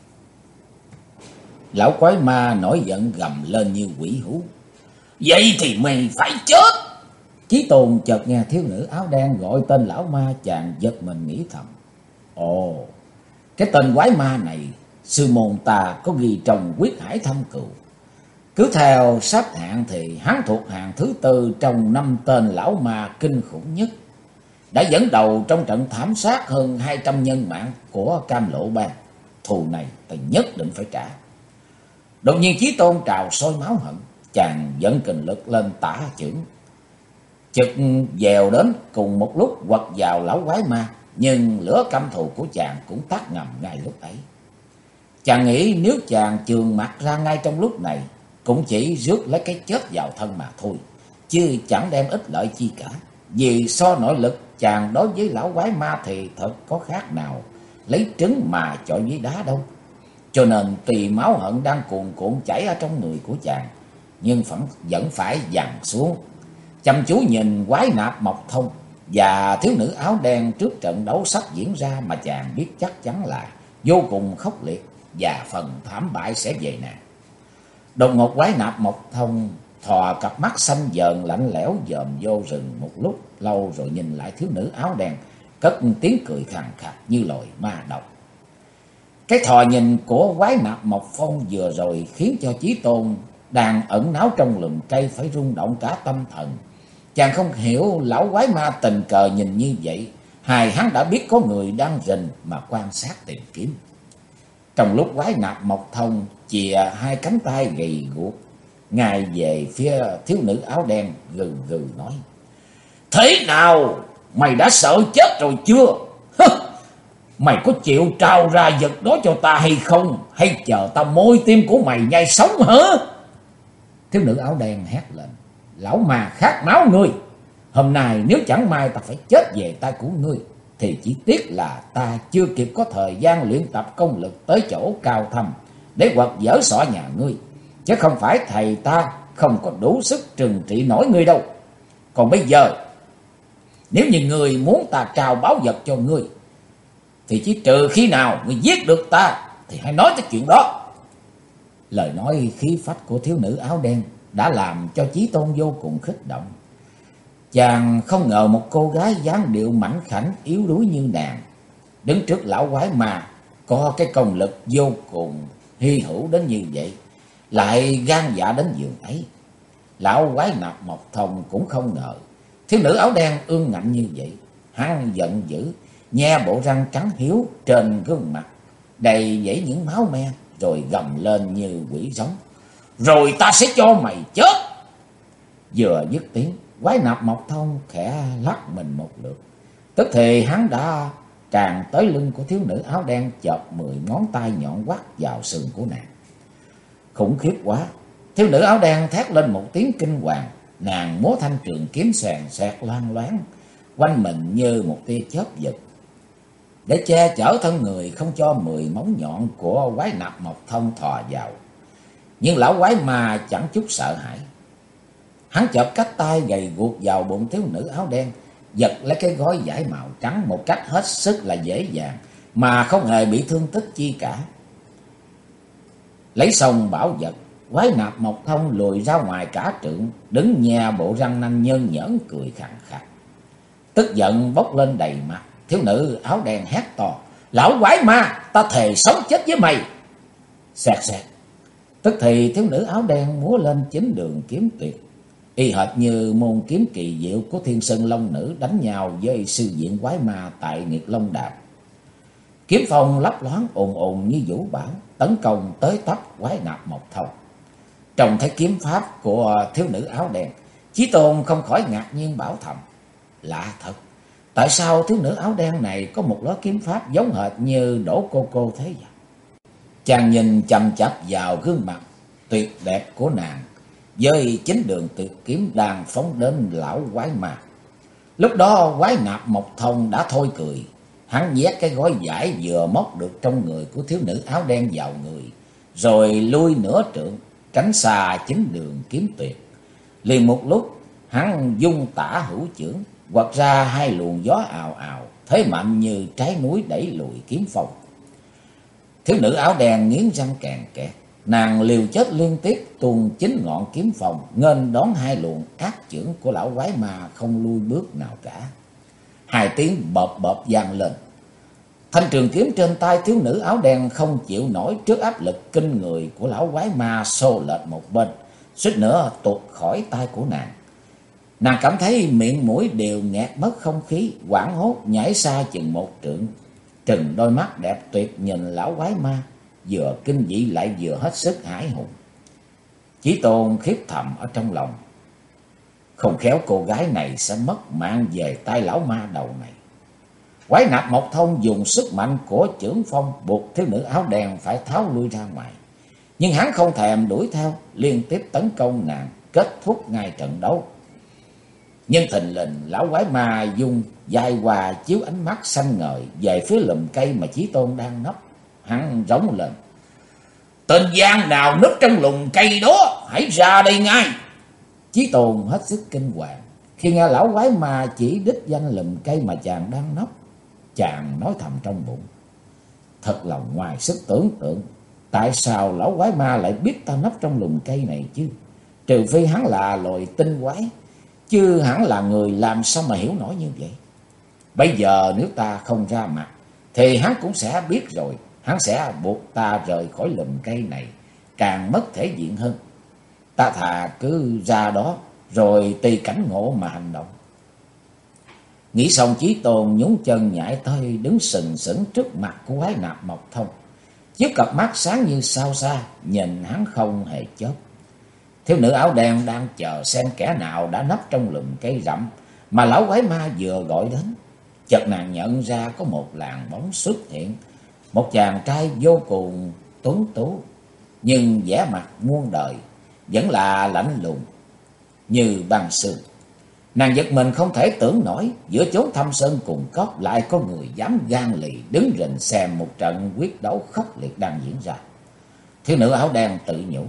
Lão quái ma nổi giận gầm lên như quỷ hú. Vậy thì mày phải chết. Chí Tôn chợt nghe thiếu nữ áo đen gọi tên lão ma, chàng giật mình nghĩ thầm, ồ, cái tên quái ma này sư môn ta có ghi trong Quyết Hải Thâm Cừu. Cứ theo xếp hạng thì hắn thuộc hạng thứ tư trong 5 tên lão ma kinh khủng nhất, đã dẫn đầu trong trận thảm sát hơn 200 nhân mạng của Cam Lộ Bang. Thù này ta nhất định phải trả. Đột nhiên Chí Tôn trào sôi máu hận, chàng dẫn kình lực lên tả chưởng, chực dèo đến cùng một lúc quật vào lão quái ma. Nhưng lửa căm thù của chàng cũng tắt ngầm ngay lúc ấy. Chàng nghĩ nếu chàng chườn mặt ra ngay trong lúc này, cũng chỉ rước lấy cái chết vào thân mà thôi, chứ chẳng đem ích lợi chi cả. Vì so nội lực chàng đối với lão quái ma thì thật có khác nào lấy trứng mà chọi với đá đâu. Cho nên tùy máu hận đang cuồn cuộn chảy ở trong người của chàng, nhưng vẫn phải dằn xuống, chăm chú nhìn quái nạp Mộc Thông và thiếu nữ áo đen trước trận đấu sắp diễn ra mà chàng biết chắc chắn là vô cùng khốc liệt và phần thảm bại sẽ về nàng. Đột ngột quái nạp Mộc Thông thò cặp mắt xanh dờn lạnh lẽo dòm vô rừng một lúc lâu, rồi nhìn lại thiếu nữ áo đen, cất tiếng cười khàn khàn như loài ma độc. Cái thò nhìn của quái nạp Mộc Phong vừa rồi khiến cho Chí Tôn đang ẩn náu trong lùm cây phải rung động cả tâm thần. Chàng không hiểu lão quái ma tình cờ nhìn như vậy, hài hắn đã biết có người đang rình mà quan sát tìm kiếm. Trong lúc quái nạp Mộc Thông chìa hai cánh tay gầy guộc ngài về phía thiếu nữ áo đen, gừ gừ nói, thế nào, mày đã sợ chết rồi chưa? Mày có chịu trao ra vật đó cho ta hay không, hay chờ tao môi tim của mày nhai sống hả? Thiếu nữ áo đen hét lên, lão ma khát máu ngươi, hôm nay nếu chẳng may ta phải chết về tay của ngươi, thì chỉ tiếc là ta chưa kịp có thời gian luyện tập công lực tới chỗ cao thâm để quật dở xỏ nhà ngươi, chứ không phải thầy ta không có đủ sức trừng trị nổi ngươi đâu. Còn bây giờ, nếu như ngươi muốn ta trao báu vật cho ngươi, thì chỉ trừ khi nào ngươi giết được ta thì hãy nói tới chuyện đó. Lời nói khí phách của thiếu nữ áo đen đã làm cho Chí Tôn vô cùng kích động. Chàng không ngờ một cô gái dáng điệu mảnh khảnh yếu đuối như nàng, đứng trước lão quái ma có cái công lực vô cùng hy hữu đến như vậy, lại gan dạ đến giường ấy. Lão quái nạp Mộc Thông cũng không ngờ thiếu nữ áo đen ương ngạnh như vậy. Hắn giận dữ, nhe bộ răng trắng hiếu trên gương mặt đầy dẫy những máu me, rồi gầm lên như quỷ giống, rồi ta sẽ cho mày chết. Vừa dứt tiếng, quái nạp Mộc Thông khẽ lắc mình một lượt, tức thì hắn đã tràn tới lưng của thiếu nữ áo đen, chộp 10 ngón tay nhọn quắt vào sườn của nàng. Khủng khiếp quá, thiếu nữ áo đen thét lên một tiếng kinh hoàng, nàng múa thanh trường kiếm xoèn xoẹt loang loáng quanh mình như một tia chớp giật. để che chở thân người không cho 10 móng nhọn của quái nạp Mộc Thông thò vào. Nhưng lão quái ma chẳng chút sợ hãi. Hắn chợt cách tay gầy guộc vào bụng thiếu nữ áo đen, giật lấy cái gói vải màu trắng một cách hết sức là dễ dàng, mà không hề bị thương tích chi cả. Lấy xong bảo vật, quái nạp Mộc Thông lùi ra ngoài cả trượng, đứng nhe bộ răng nanh nhơn nhởn cười khàn khàn. Tức giận bốc lên đầy mặt, thiếu nữ áo đen hét to: "Lão quái ma, ta thề sống chết với mày!" Xẹt xẹt. Tức thì thiếu nữ áo đen múa lên chính đường kiếm tuyệt, y hệt như môn kiếm kỳ diệu của Thiên Sơn Long Nữ đánh nhau với sư diện quái ma tại Nghiệt Long Đàm. Kiếm phong lấp loáng ồn ồn như vũ bão, tấn công tới tấp quái nạp Mộc Thông. Trông thấy kiếm pháp của thiếu nữ áo đen, Chí Tôn không khỏi ngạc nhiên bảo thầm: lạ thật, tại sao thiếu nữ áo đen này có một lối kiếm pháp giống hệt như Đỗ Cô thế vậy? Chàng nhìn chằm chằm vào gương mặt tuyệt đẹp của nàng, với chính đường tuyệt kiếm đang phóng đến lão quái ma. Lúc đó quái nạp Mộc Thông đã thôi cười, hắn nhét cái gói vải vừa móc được trong người của thiếu nữ áo đen vào người, rồi lui nửa trượng tránh xa chính đường kiếm tuyệt. Liền một lúc, hắn dung tả hữu chưởng, quật ra hai luồng gió ào ào, thế mạnh như trái núi đẩy lùi kiếm phong. Thiếu nữ áo đen nghiến răng kèn kẹt, nàng liều chết liên tiếp tuôn chính ngọn kiếm phong, nghênh đón hai luồng ác chưởng của lão quái ma không lui bước nào cả. Hai tiếng bợp bợp vang lên. Thanh trường kiếm trên tay thiếu nữ áo đen không chịu nổi trước áp lực kinh người của lão quái ma, xô lệch một bên, suýt nữa tuột khỏi tay của nàng. Nàng cảm thấy miệng mũi đều nghẹt mất không khí, hoảng hốt nhảy xa chừng một trượng, trừng đôi mắt đẹp tuyệt nhìn lão quái ma, vừa kinh dị lại vừa hết sức hãi hùng. Chí Tôn khiếp thầm ở trong lòng, không khéo cô gái này sẽ mất mạng về tay lão ma đầu này. Quái nạp Mộc Thông dùng sức mạnh của chưởng phong buộc thiếu nữ áo đen phải tháo lui ra ngoài, nhưng hắn không thèm đuổi theo, liên tiếp tấn công nàng, kết thúc ngay trận đấu. Nhưng thình lình lão quái ma dùng dài hòa chiếu ánh mắt xanh ngời về phía lùm cây mà Chí Tôn đang nấp. Hắn rống lên: "Tên gian nào núp trong lùm cây đó, hãy ra đây ngay!" Chí Tôn hết sức kinh hoàng khi nghe lão quái ma chỉ đích danh lùm cây mà chàng đang nấp. Chàng nói thầm trong bụng: thật là ngoài sức tưởng tượng, tại sao lão quái ma lại biết ta nấp trong lùm cây này chứ? Trừ phi hắn là loài tinh quái, chứ hắn là người làm sao mà hiểu nổi như vậy. Bây giờ nếu ta không ra mặt thì hắn cũng sẽ biết rồi, hắn sẽ buộc ta rời khỏi lùm cây này, càng mất thể diện hơn. Ta thà cứ ra đó rồi tùy cảnh ngộ mà hành động. Nghĩ xong, Chí Tôn nhún chân nhảy tới đứng sừng sững trước mặt của quái nạp Mộc Thông, chiếc cặp mắt sáng như sao xa nhìn hắn không hề chớp. Thiếu nữ áo đen đang chờ xem kẻ nào đã nấp trong lùm cây rậm mà lão quái ma vừa gọi đến. Chợt nàng nhận ra có một làn bóng xuất hiện, một chàng trai vô cùng tuấn tú, nhưng vẻ mặt muôn đời vẫn là lạnh lùng như băng sương. Nàng giật mình không thể tưởng nổi, giữa chốn thâm sơn cùng cốc lại có người dám gan lì đứng rình xem một trận quyết đấu khốc liệt đang diễn ra. Thiếu nữ áo đen tự nhủ,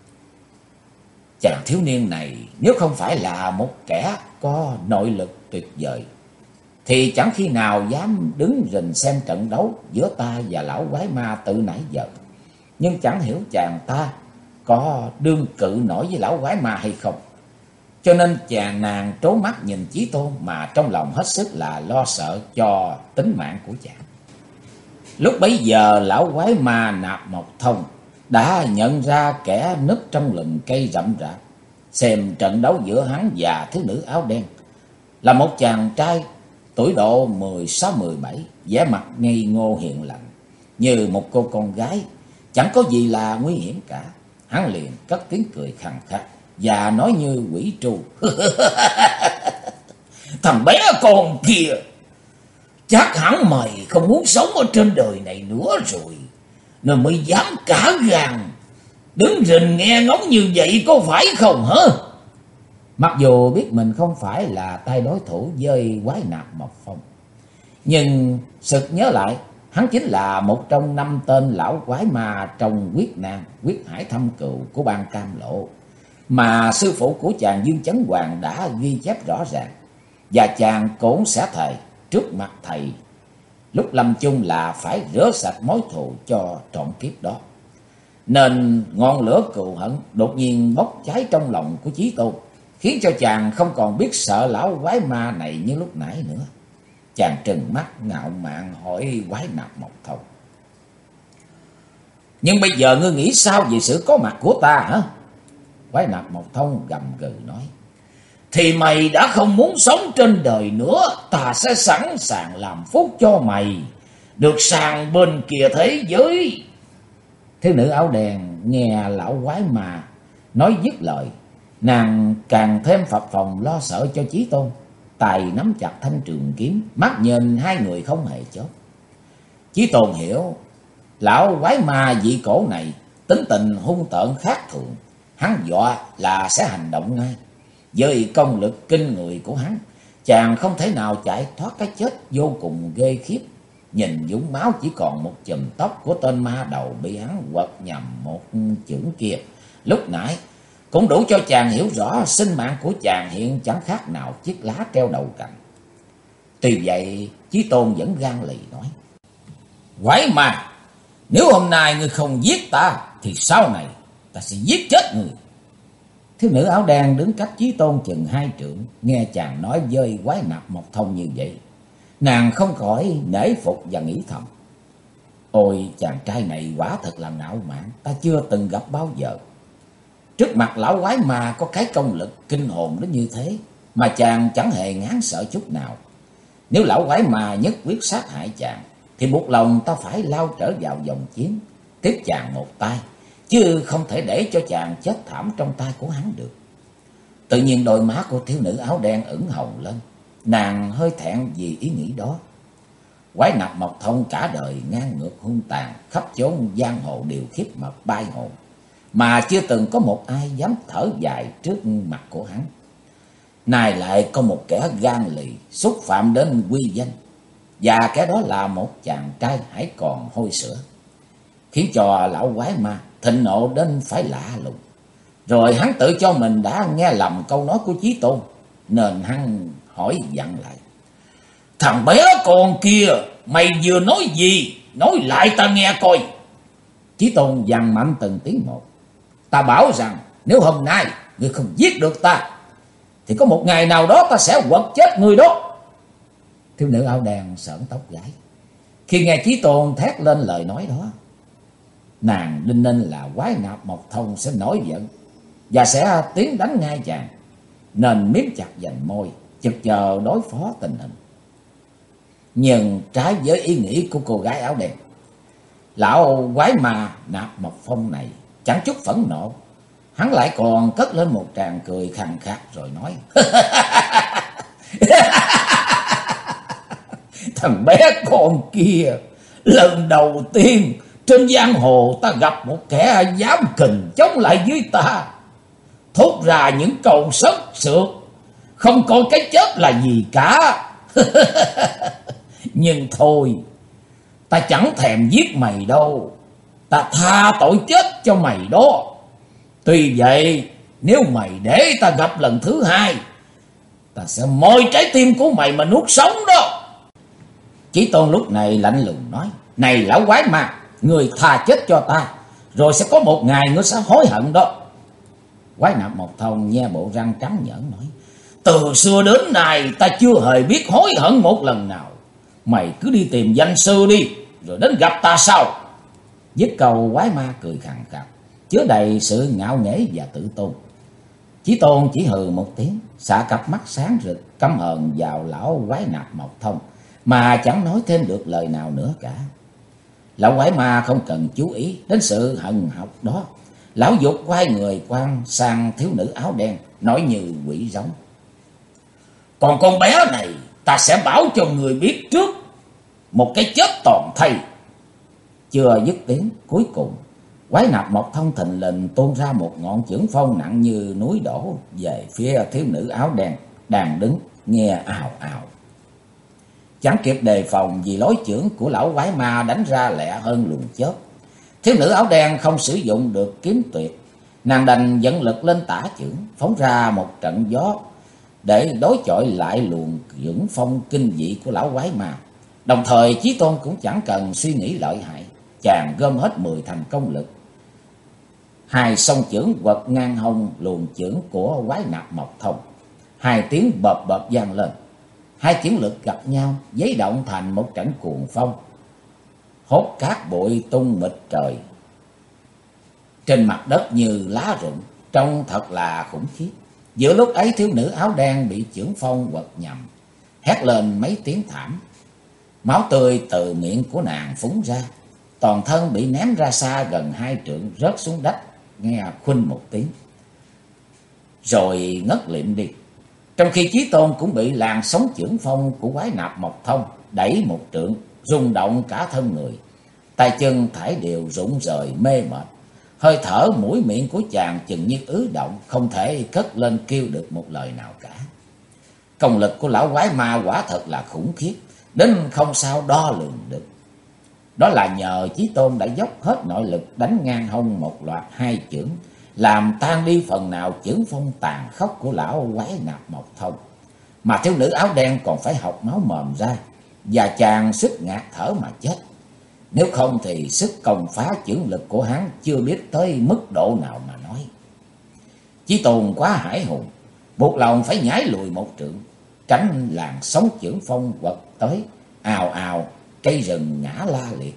chàng thiếu niên này nếu không phải là một kẻ có nội lực tuyệt vời thì chẳng khi nào dám đứng rình xem trận đấu giữa ta và lão quái ma từ nãy giờ. Nhưng chẳng hiểu chàng ta có đương cự nổi với lão quái ma hay không, cho nên chàng nàng trố mắt nhìn Chí Tôn mà trong lòng hết sức là lo sợ cho tính mạng của chàng. Lúc bấy giờ lão quái ma nạp Mộc Thông đã nhận ra kẻ núp trong lùm cây rậm rạp xem trận đấu giữa hắn và thiếu nữ áo đen là một chàng trai tuổi độ 16-17, vẻ mặt ngây ngô hiền lành như một cô con gái, chẳng có gì là nguy hiểm cả. Hắn liền cất tiếng cười khàn khàn và nói như quỷ tru: thằng bé con kia, chắc hẳn mày không muốn sống ở trên đời này nữa rồi, nên mới dám cả gan đứng rình nghe ngóng như vậy, có phải không hả? Mặc dù biết mình không phải là tay đối thủ với quái nạp Mộc Phong, Nhưng sực nhớ lại, hắn chính là một trong 5 tên lão quái ma trong quyết nan, quyết hải thâm cừu của bang Cam Lộ, mà sư phụ của chàng Dương Chấn Hoàng đã ghi chép rõ ràng. Và chàng cũng sẽ thề trước mặt thầy lúc lâm chung là phải rửa sạch mối thù cho trọn kiếp đó. Nên ngọn lửa cừu hận đột nhiên bốc cháy trong lòng của Chí Tôn, khiến cho chàng không còn biết sợ lão quái ma này như lúc nãy nữa. Chàng trừng mắt ngạo mạn hỏi Quái Nạp Mộc Thông: "Nhưng bây giờ ngươi nghĩ sao về sự có mặt của ta hả?" Quái Nạp Mộc Thông gầm gừ nói: "Thì mày đã không muốn sống trên đời nữa, ta sẽ sẵn sàng làm phúc cho mày, được sang bên kia thế giới." Thiếu nữ áo đen nghe lão quái ma nói dứt lời, nàng càng thêm phập phồng lo sợ cho Chí Tôn, tay nắm chặt thanh trường kiếm, mắt nhìn hai người không hề chớp. Chí Tôn hiểu lão quái ma dị cổ này tính tình hung tợn khác thường, hắn dọa là sẽ hành động ngay. Với công lực kinh người của hắn, chàng không thể nào chạy thoát cái chết vô cùng ghê khiếp. Nhìn vũng máu chỉ còn một chùm tóc của tên ma đầu bị hắn quật nhầm một chưởng kia lúc nãy, cũng đủ cho chàng hiểu rõ sinh mạng của chàng hiện chẳng khác nào chiếc lá treo đầu cành. Tuy vậy, Chí Tôn vẫn gan lì nói: "Quái ma, nếu hôm nay ngươi không giết ta, thì sau này ta sẽ giết chết ngươi." Thiếu nữ áo đen đứng cách Chí Tôn chừng 2 trượng, nghe chàng nói với Quái Nạp Mộc Thông như vậy, nàng không khỏi nể phục và nghĩ thầm: "Ôi, chàng trai này quả thật là ngạo mạn, ta chưa từng gặp bao giờ. Trước mặt lão quái ma có cái công lực kinh hồn đến như thế, mà chàng chẳng hề ngán sợ chút nào. Nếu lão quái ma nhất quyết sát hại chàng, thì buộc lòng ta phải lao trở vào vòng chiến, tiếp chàng một tay, chứ không thể để cho chàng chết thảm trong tay của hắn được." Tự nhiên đôi má của thiếu nữ áo đen ửng hồng lên, nàng hơi thẹn vì ý nghĩ đó. Quái Nạp Mộc Thông cả đời ngang ngược hung tàn, khắp chốn giang hồ đều khiếp mật bai hồn, mà chưa từng có một ai dám thở dài trước mặt của hắn. Nay lại có một kẻ gan lì xúc phạm đến uy danh, và kẻ đó là một chàng trai hãy còn hôi sữa, khiến cho lão quái ma thịnh nộ đến phải lạ lùng. Rồi hắn tự cho mình đã nghe lầm câu nói của Chí Tôn, nên hắn hỏi dặn lại: "Thằng bé con kia, mày vừa nói gì? Nói lại ta nghe coi." Chí Tôn dằn mạnh từng tiếng một: "Ta bảo rằng nếu hôm nay ngươi không giết được ta, thì có một ngày nào đó ta sẽ quật chết ngươi đó." Thiếu nữ áo đen sởn tóc gáy khi nghe Chí Tôn thét lên lời nói đó. Nàng đinh ninh là Quái Nạp Mộc Thông sẽ nổi giận và sẽ tiến đánh ngay chàng, nên miếm chặt vành môi, chực chờ đối phó tình hình. Nhưng trái với ý nghĩ của cô gái áo đen, lão quái ma Nạp Mộc Phong này chẳng chút phẫn nộ, hắn lại còn cất lên một tràng cười khàn khạc rồi nói: "Thằng bé con kia, lần đầu tiên trên giang hồ ta gặp một kẻ dám kình chống lại với ta, thốt ra những câu sất sượt, không coi cái chết là gì cả. Nhưng thôi, ta chẳng thèm giết mày đâu, ta tha tội chết cho mày đó. Tuy vậy, nếu mày để ta gặp lần thứ hai, ta sẽ moi trái tim của mày mà nuốt sống đó." Chí Tôn lúc này lạnh lùng nói: "Này lão quái ma, người tha chết cho ta, rồi sẽ có một ngày ngươi sẽ hối hận đó." Quái Nạp Mộc Thông nhe bộ răng trắng nhởn nói: "Từ xưa đến nay ta chưa hề biết hối hận một lần nào. Mày cứ đi tìm danh sư đi, rồi đến gặp ta sau." Dứt câu, quái ma cười khàn khàn, chứa đầy sự ngạo nghễ và tự tôn. Chí Tôn chỉ hừ một tiếng, xạ cặp mắt sáng rực căm hờn vào lão Quái Nạp Mộc Thông, mà chẳng nói thêm được lời nào nữa cả. Lão quái ma không cần chú ý đến sự hận học đó, lão dục quay người quan sang thiếu nữ áo đen, nói như quỷ giống: "Còn con bé này, ta sẽ bảo cho người biết trước một cái chết toàn thây." Chưa dứt tiếng, cuối cùng Quái Nạp Mộc Thông thình lình tuôn ra một ngọn chưởng phong nặng như núi đổ về phía thiếu nữ áo đen đang đứng nghe ào ào. chẳng kịp đề phòng vì lối chưởng của lão quái ma đánh ra lẹ hơn luồng chớp. Thiếu nữ áo đen không sử dụng được kiếm tuyệt, nàng đành dẫn lực lên tả chưởng, phóng ra một trận gió để đối chọi lại luồng dưỡng phong kinh dị của lão quái ma. Đồng thời Chí Tôn cũng chẳng cần suy nghĩ lợi hại, chàng gom hết 10 thành công lực, hai song chưởng quật ngang hông luồng chưởng của quái nạp Mộc Thông. Hai tiếng bợp bợp vang lên, hai chưởng lực gặp nhau, giấy động thành một trận cuồng phong, hốt cát bụi tung mịt trời. Trên mặt đất như lá rụng, trông thật là khủng khiếp. Giữa lúc ấy thiếu nữ áo đen bị chưởng phong quật nhầm, hét lên mấy tiếng thảm. Máu tươi từ miệng của nàng phúng ra, toàn thân bị ném ra xa gần 2 trượng, rớt xuống đất, nghe khuynh một tiếng, rồi ngất lịm đi. Trong khi Chí Tôn cũng bị làn sóng chưởng phong của quái nạp Mộc Thông đẩy một trượng, rung động cả thân người, tay chân thải đều rụng rời mê mệt. Hơi thở mũi miệng của chàng chừng như ứ động, không thể cất lên kêu được một lời nào cả. Công lực của lão quái ma quả thật là khủng khiếp, đến không sao đo lường được. Đó là nhờ Chí Tôn đã dốc hết nội lực đánh ngang hông một loạt 2 chưởng, làm tan đi phần nào chưởng phong tàn khốc của lão quái nạp Mộc Thông. Mà thiếu nữ áo đen còn phải học máu mồm ra, và chàng sức ngạt thở mà chết. Nếu không thì sức công phá chưởng lực của hắn chưa biết tới mức độ nào mà nói. Chí Tôn quá hải hùng, buộc lòng phải nhảy lùi một trượng, tránh làn sóng chưởng phong quật tới, ào ào cây rừng ngã la liệt.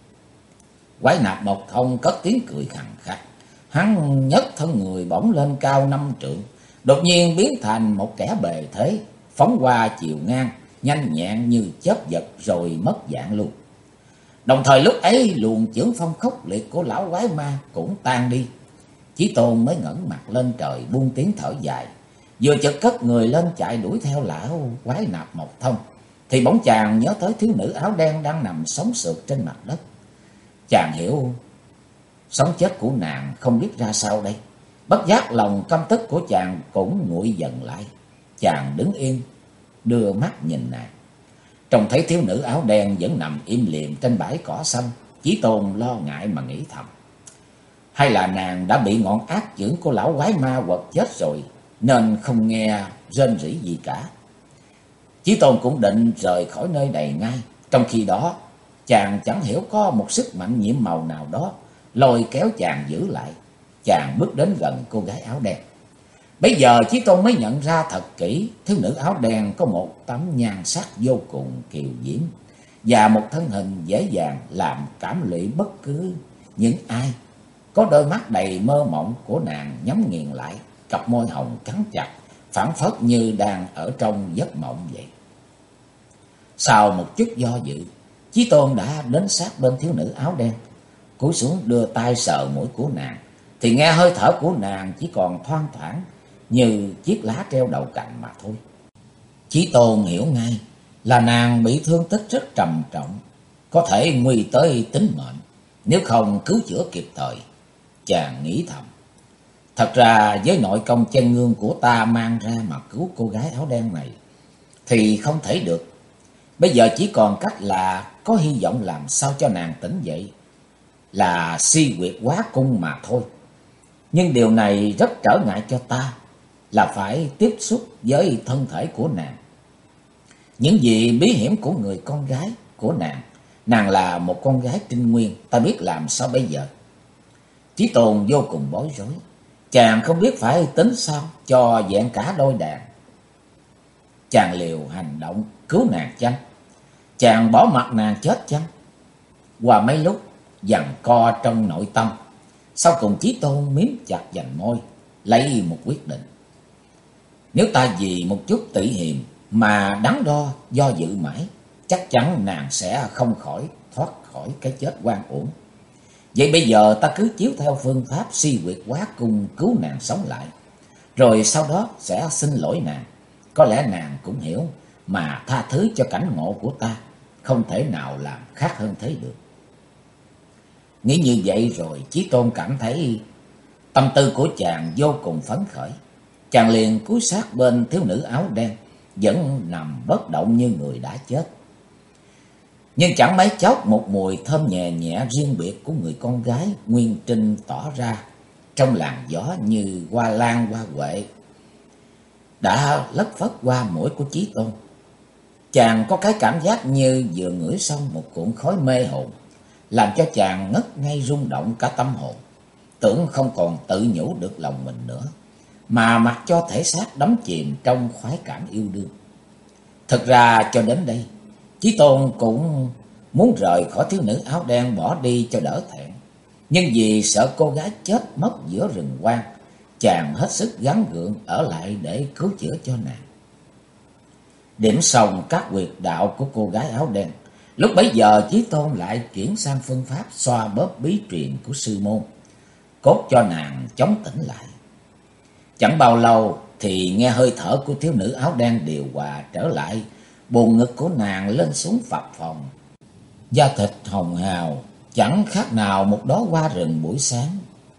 Quái nạp Mộc Thông cất tiếng cười khàn khặt, hắn nhấc thân người bỗng lên cao 5 trượng, đột nhiên biến thành một kẻ bề thế, phóng qua chiều ngang, nhanh nhẹn như chớp giật rồi mất dạng luôn. Đồng thời lúc ấy luồng chưởng phong khốc liệt của lão quái ma cũng tan đi. Chí Tôn mới ngẩng mặt lên trời buông tiếng thở dài, vừa chợt cất người lên chạy đuổi theo lão quái nạp Mộc Thông, thì bỗng chàng nhớ tới thiếu nữ áo đen đang nằm sống sượt trên mặt đất. Chàng hiểu sống chết của nàng không biết ra sao đây. Bất giác lòng căm tức của chàng cũng nguội dần lại. Chàng đứng yên, đưa mắt nhìn nàng. Trông thấy thiếu nữ áo đen vẫn nằm im lìm trên bãi cỏ xanh, Chí Tôn lo ngại mà nghĩ thầm, hay là nàng đã bị ngọn ác chưởng của lão quái ma quật chết rồi, nên không nghe rên rỉ gì cả. Chí Tôn cũng định rời khỏi nơi này ngay. Trong khi đó chàng chẳng hiểu có một sức mạnh nhiệm màu nào đó lôi kéo chàng giữ lại. Chàng bước đến gần cô gái áo đen. Bây giờ Chí Tôn mới nhận ra thật kỹ, thiếu nữ áo đen có một tấm nhan sắc vô cùng kiều diễm, và một thân hình dễ dàng làm cảm lụy bất cứ những ai. Có đôi mắt đầy mơ mộng của nàng nhắm nghiền lại, cặp môi hồng cắn chặt, phảng phất như đang ở trong giấc mộng vậy. Sau một chút do dự, Chí Tôn đã đến sát bên thiếu nữ áo đen, cúi xuống đưa tay sờ mũi của nàng, thì nghe hơi thở của nàng chỉ còn thoang thoảng như chiếc lá treo đầu cành mà thôi. Chí Tôn hiểu ngay là nàng bị thương tích rất trầm trọng, có thể nguy tới tính mệnh nếu không cứu chữa kịp thời. Chàng nghĩ thầm, thật ra với nội công chân ngương của ta mang ra mà cứu cô gái áo đen này thì không thể được. Bây giờ chỉ còn cách là có hy vọng làm sao cho nàng tỉnh dậy, là si quyệt hóa cung mà thôi. Nhưng điều này rất trở ngại cho ta, là phải tiếp xúc với thân thể của nàng. Những gì bí hiểm của người con gái của nàng là một con gái trinh nguyên, ta biết làm sao bây giờ? Chí Tôn vô cùng bối rối, chàng không biết phải tính sao cho vẹn cả đôi đàn. Chàng liều hành động cứu nàng chăng? Chàng bỏ mặc nàng chết chăng? Qua mấy lúc giằng co trong nội tâm, sau cùng Chí Tôn miếm chặt vành môi, lấy một quyết định. Nếu ta vì một chút tỉ hiềm mà đắn đo do dự mãi, chắc chắn nàng sẽ không thoát khỏi cái chết oan uổng. Vậy bây giờ ta cứ chiếu theo phương pháp si quyệt hóa cung cứu nàng sống lại, rồi sau đó sẽ xin lỗi nàng. Có lẽ nàng cũng hiểu mà tha thứ cho cảnh ngộ của ta, không thể nào làm khác hơn thế được. Nghĩ như vậy rồi Chí Tôn cảm thấy tâm tư của chàng vô cùng phấn khởi. Chàng liền cúi sát bên thiếu nữ áo đen, vẫn nằm bất động như người đã chết. Nhưng chẳng mấy chốc một mùi thơm nhẹ nhẹ riêng biệt của người con gái Nguyên Trinh tỏ ra trong làn gió như hoa lan hoa huệ đã lất phất qua mũi của Chí Tôn. Chàng có cái cảm giác như vừa ngửi xong một cuộn khói mê hồn, làm cho chàng ngất ngay rung động cả tâm hồn, tưởng không còn tự nhủ được lòng mình nữa, mà mặc cho thể xác đắm chìm trong khoái cảm yêu đương. Thực ra cho đến đây, Chí Tôn cũng muốn rời khỏi thiếu nữ áo đen bỏ đi cho đỡ thẹn, nhưng vì sợ cô gái chết mất giữa rừng hoang, chàng hết sức gắng gượng ở lại để cứu chữa cho nàng. Điểm xong các huyệt đạo của cô gái áo đen, lúc bấy giờ Chí Tôn lại chuyển sang phương pháp xoa bóp bí truyền của sư môn, cốt cho nàng chống tỉnh lại. Chẳng bao lâu thì nghe hơi thở của thiếu nữ áo đen điều hòa trở lại, buồng ngực của nàng lên xuống phập phồng, da thịt hồng hào chẳng khác nào một đóa hoa rừng buổi sáng.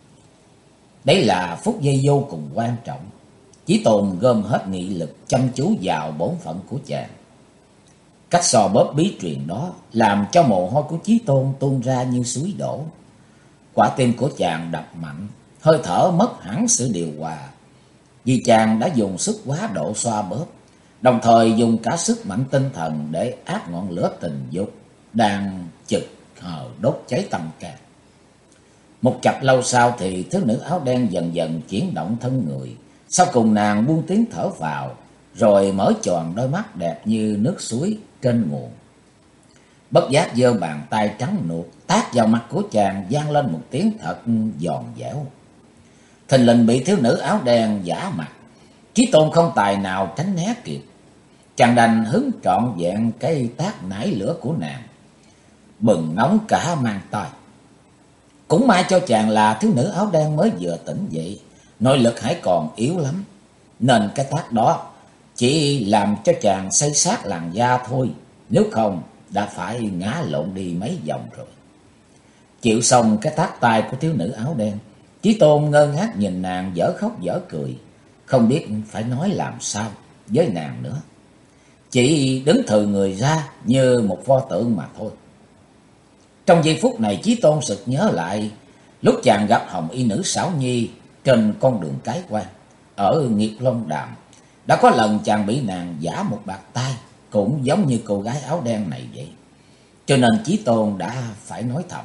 Đấy là phút giây vô cùng quan trọng. Chí Tôn gom hết nghị lực chăm chú vào bổn phận của chàng. Cách xoa bóp bí truyền đó làm cho mồ hôi của Chí Tôn tuôn ra như suối đổ. Quả tim của chàng đập mạnh, hơi thở mất hẳn sự điều hòa, vì chàng đã dùng sức quá độ xoa bóp, đồng thời dùng cả sức mạnh tinh thần để áp ngọn lửa tình dục đang chực hờ đốt cháy tâm can. Một chập lâu sau thì thiếu nữ áo đen dần dần chuyển động thân người, sau cùng nàng buông tiếng thở vào, rồi mở choàng đôi mắt đẹp như nước suối trên nguồn. Bất giác giơ bàn tay trắng nuột tát vào mặt của chàng, vang lên một tiếng thật giòn giẽo. Thình lình bị thiếu nữ áo đen giả mặt, Chí Tôn không tài nào tránh né kịp. Chàng đành hứng trọn vẹn cái tát nảy lửa của nàng, bừng nóng cả mang tai. Cũng may cho chàng là thiếu nữ áo đen mới vừa tỉnh dậy, nội lực hãy còn yếu lắm, nên cái tát đó chỉ làm cho chàng xây xát làn da thôi, nếu không đã phải ngã lộn đi mấy vòng rồi. Chịu xong cái tát tay của thiếu nữ áo đen, Chí Tôn ngơ ngác nhìn nàng dở khóc dở cười, không biết phải nói làm sao với nàng nữa, chỉ đứng thừ người ra như một pho tượng mà thôi. Trong giây phút này Chí Tôn sực nhớ lại lúc chàng gặp hồng y nữ Sảo Nhi trên con đường cái quan ở Nghiệt Long Đàm. Đã có lần chàng bị nàng giả một bạt tay cũng giống như cô gái áo đen này vậy. Cho nên Chí Tôn đã phải nói thầm: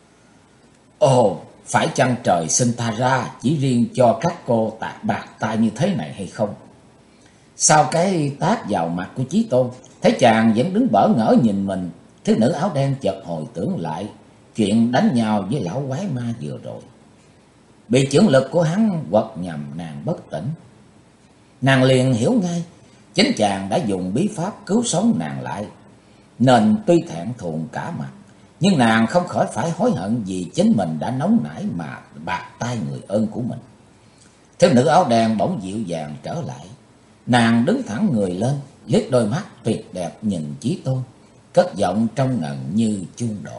Ồ, phải chăng trời sinh ta ra chỉ riêng cho các cô tạt bạt tay như thế này hay không? Sau cái tát vào mặt của Chí Tôn, thấy chàng vẫn đứng bỡ ngỡ nhìn mình, thiếu nữ áo đen chợt hồi tưởng lại chuyện đánh nhau với lão quái ma vừa rồi. Bị chưởng lực của hắn quật nhầm nàng bất tỉnh. Nàng liền hiểu ngay chính chàng đã dùng bí pháp cứu sống nàng lại, nên tuy thẹn thùng cả mặt, nhưng nàng không khỏi phải hối hận vì chính mình đã nóng nảy mà bạt tay người ơn của mình. Thiếu nữ áo đen bỗng dịu dàng trở lại, nàng đứng thẳng người lên, liếc đôi mắt tuyệt đẹp nhìn Chí Tôn, cất giọng trong ngần như chuông đổ: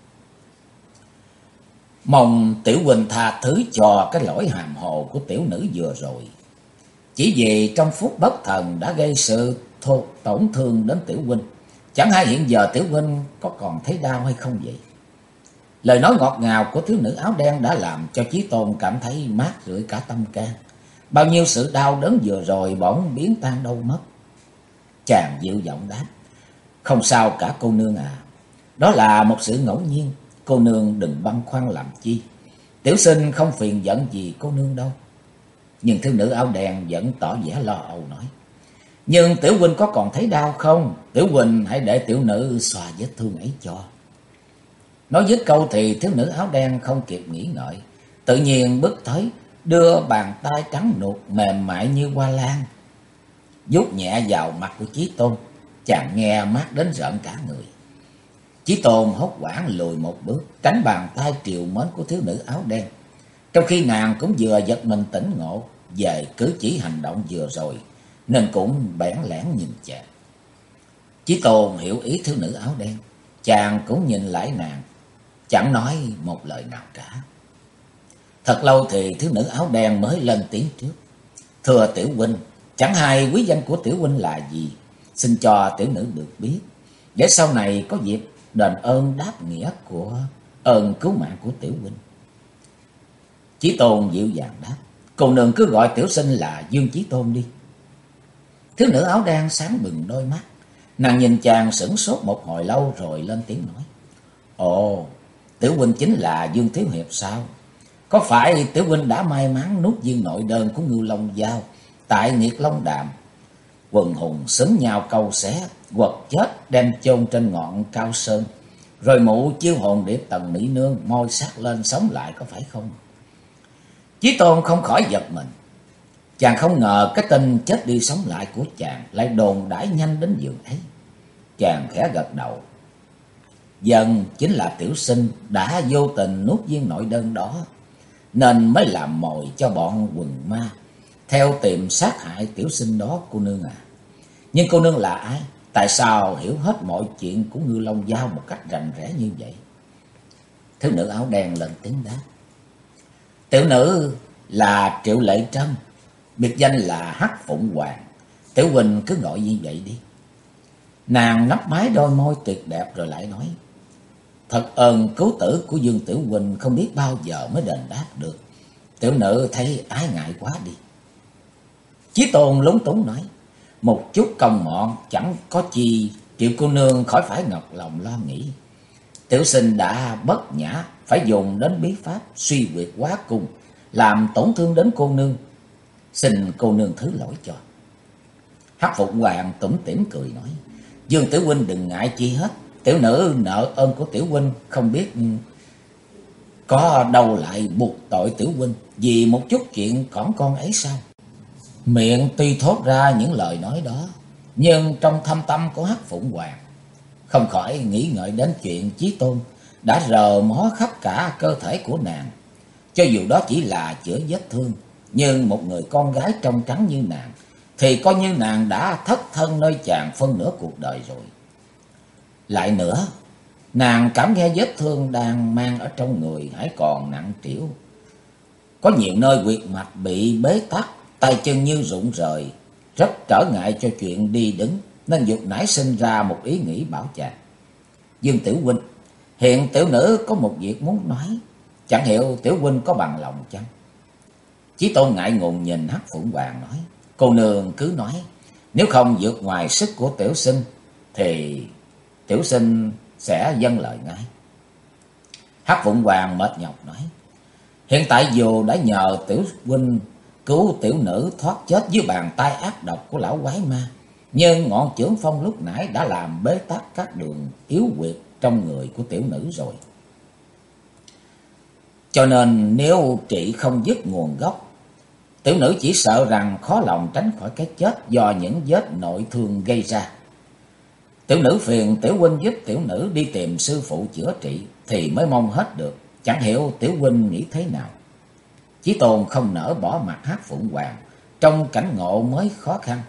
Mong tiểu huynh tha thứ cho cái lỗi hàm hồ của tiểu nữ vừa rồi. Chỉ vì trong phút bất thần đã gây sự tổn thương đến tiểu huynh. Chẳng hay hiện giờ tiểu huynh có còn thấy đau hay không vậy? Lời nói ngọt ngào của thiếu nữ áo đen đã làm cho Chí Tôn cảm thấy mát rượi cả tâm can. Bao nhiêu sự đau đớn vừa rồi bỗng biến tan đâu mất. Chàng dịu giọng đáp: Không sao cả cô nương à, đó là một sự ngẫu nhiên, cô nương đừng băn khoăn làm chi. Tiểu sinh không phiền giận gì cô nương đâu. Nhưng thiếu nữ áo đen vẫn tỏ vẻ lo âu nói: Nhưng tiểu huynh có còn thấy đau không? Tiểu huynh hãy để tiểu nữ xoa vết thương ấy cho. Nói dứt câu thì thiếu nữ áo đen không kịp nghĩ ngợi, tự nhiên bước tới, đưa bàn tay trắng nuột mềm mại như hoa lan vuốt nhẹ vào mặt của Chí Tôn. Chàng nghe mát đến rợn cả người. Chí Tôn hốt hoảng lùi một bước, tránh bàn tay triều mến của thiếu nữ áo đen, trong khi nàng cũng vừa giật mình tỉnh ngộ về cử chỉ hành động vừa rồi, nên cũng bẽn lẽn nhìn chàng. Chí Tôn hiểu ý thiếu nữ áo đen, chàng cũng nhìn lại nàng, chẳng nói một lời nào cả. Thật lâu thì thiếu nữ áo đen mới lên tiếng trước: Thưa tiểu huynh, chẳng hay quý danh của tiểu huynh là gì? Xin cho tiểu nữ được biết, để sau này có dịp đền ơn đáp nghĩa của ơn cứu mạng của tiểu huynh. Chí Tôn dịu dàng đáp: cô nương cứ gọi tiểu sinh là Dương Chí Tôn đi. Thiếu nữ áo đen sáng bừng đôi mắt, nàng nhìn chàng sửng sốt một hồi lâu rồi lên tiếng nói: ồ, tiểu huynh chính là Dương Thiếu Hiệp sao? Có phải tiểu huynh đã may mắn nuốt viên nội đơn của Ngưu Long Giao tại Nghiệt Long Đàm, quần hùng xúm nhau câu xé, quật chết đem chôn trên ngọn cao sơn, rồi mụ chiêu hồn điệp Tần Mỹ Nương moi xác lên sống lại, có phải không? Chí Tôn không khỏi giật mình. Chàng không ngờ cái tin chết đi sống lại của chàng lại đồn đãi nhanh đến giường ấy. Chàng khẽ gật đầu. Dân chính là tiểu sinh đã vô tình nuốt viên nội đơn đó, nên mới làm mồi cho bọn quần ma theo tìm sát hại tiểu sinh đó cô nương à. Nhưng cô nương là ai? Tại sao hiểu hết mọi chuyện của Ngưu Long Giao một cách rành rẽ như vậy? Thiếu nữ áo đen lên tiếng đáp: tiểu nữ là Triệu Lệ Trân, biệt danh là Hắc Phụng Hoàng. Tiểu huynh cứ gọi như vậy đi. Nàng nắp mái đôi môi tuyệt đẹp rồi lại nói: thật ơn cứu tử của Dương tiểu huynh không biết bao giờ mới đền đáp được. Tiểu nữ thấy ái ngại quá đi. Chí Tôn lúng túng nói: một chút công mọn chẳng có chi, Triệu cô nương khỏi phải nhọc lòng lo nghĩ. Tiểu sinh đã bất nhã, phải dùng đến bí pháp suy quyệt quá cung, làm tổn thương đến cô nương, xin cô nương thứ lỗi cho. Hắc Phụng Hoàng tủm tỉm cười nói: Dương tiểu huynh đừng ngại chi hết, tiểu nữ nợ ơn của tiểu huynh, không biết có đâu lại buộc tội tiểu huynh vì một chút chuyện cỏn con ấy sao? Miệng tuy thốt ra những lời nói đó, nhưng trong thâm tâm của Hắc Phụng Hoàng không khỏi nghĩ ngợi đến chuyện Chí Tôn đã rờ mó khắp cả cơ thể của nàng. Cho dù đó chỉ là chữa vết thương, nhưng một người con gái trong trắng như nàng thì coi như nàng đã thất thân nơi chàng phân nửa cuộc đời rồi. Lại nữa, nàng cảm nghe vết thương đang mang ở trong người hãy còn nặng trĩu. Có nhiều nơi huyệt mạch bị bế tắc, tay chân như rụng rời, rất trở ngại cho chuyện đi đứng, nên dục nảy sinh ra một ý nghĩ bảo chàng: Dương tiểu huynh, hiện tiểu nữ có một việc muốn nói, chẳng hiểu tiểu huynh có bằng lòng chăng? Chí Tôn ngại ngùng nhìn Hắc Phụng Hoàng nói: cô nương cứ nói, nếu không vượt ngoài sức của tiểu sinh thì tiểu sinh sẽ dâng lời ngay. Hắc Phụng Hoàng mệt nhọc nói: hiện tại dù đã nhờ tiểu huynh cứu tiểu nữ thoát chết dưới bàn tay ác độc của lão quái ma, nhưng ngọn chưởng phong lúc nãy đã làm bế tắc các đường yếu huyệt trong người của tiểu nữ rồi. Cho nên nếu trị không dứt nguồn gốc, tiểu nữ chỉ sợ rằng khó lòng tránh khỏi cái chết do những vết nội thương gây ra. Tiểu nữ phiền tiểu huynh giúp tiểu nữ đi tìm sư phụ chữa trị thì mới mong hết được, chẳng hiểu tiểu huynh nghĩ thế nào? Chí Tôn không nỡ bỏ mặt Hắc Phụng Hoàng trong cảnh ngộ mới khó khăn,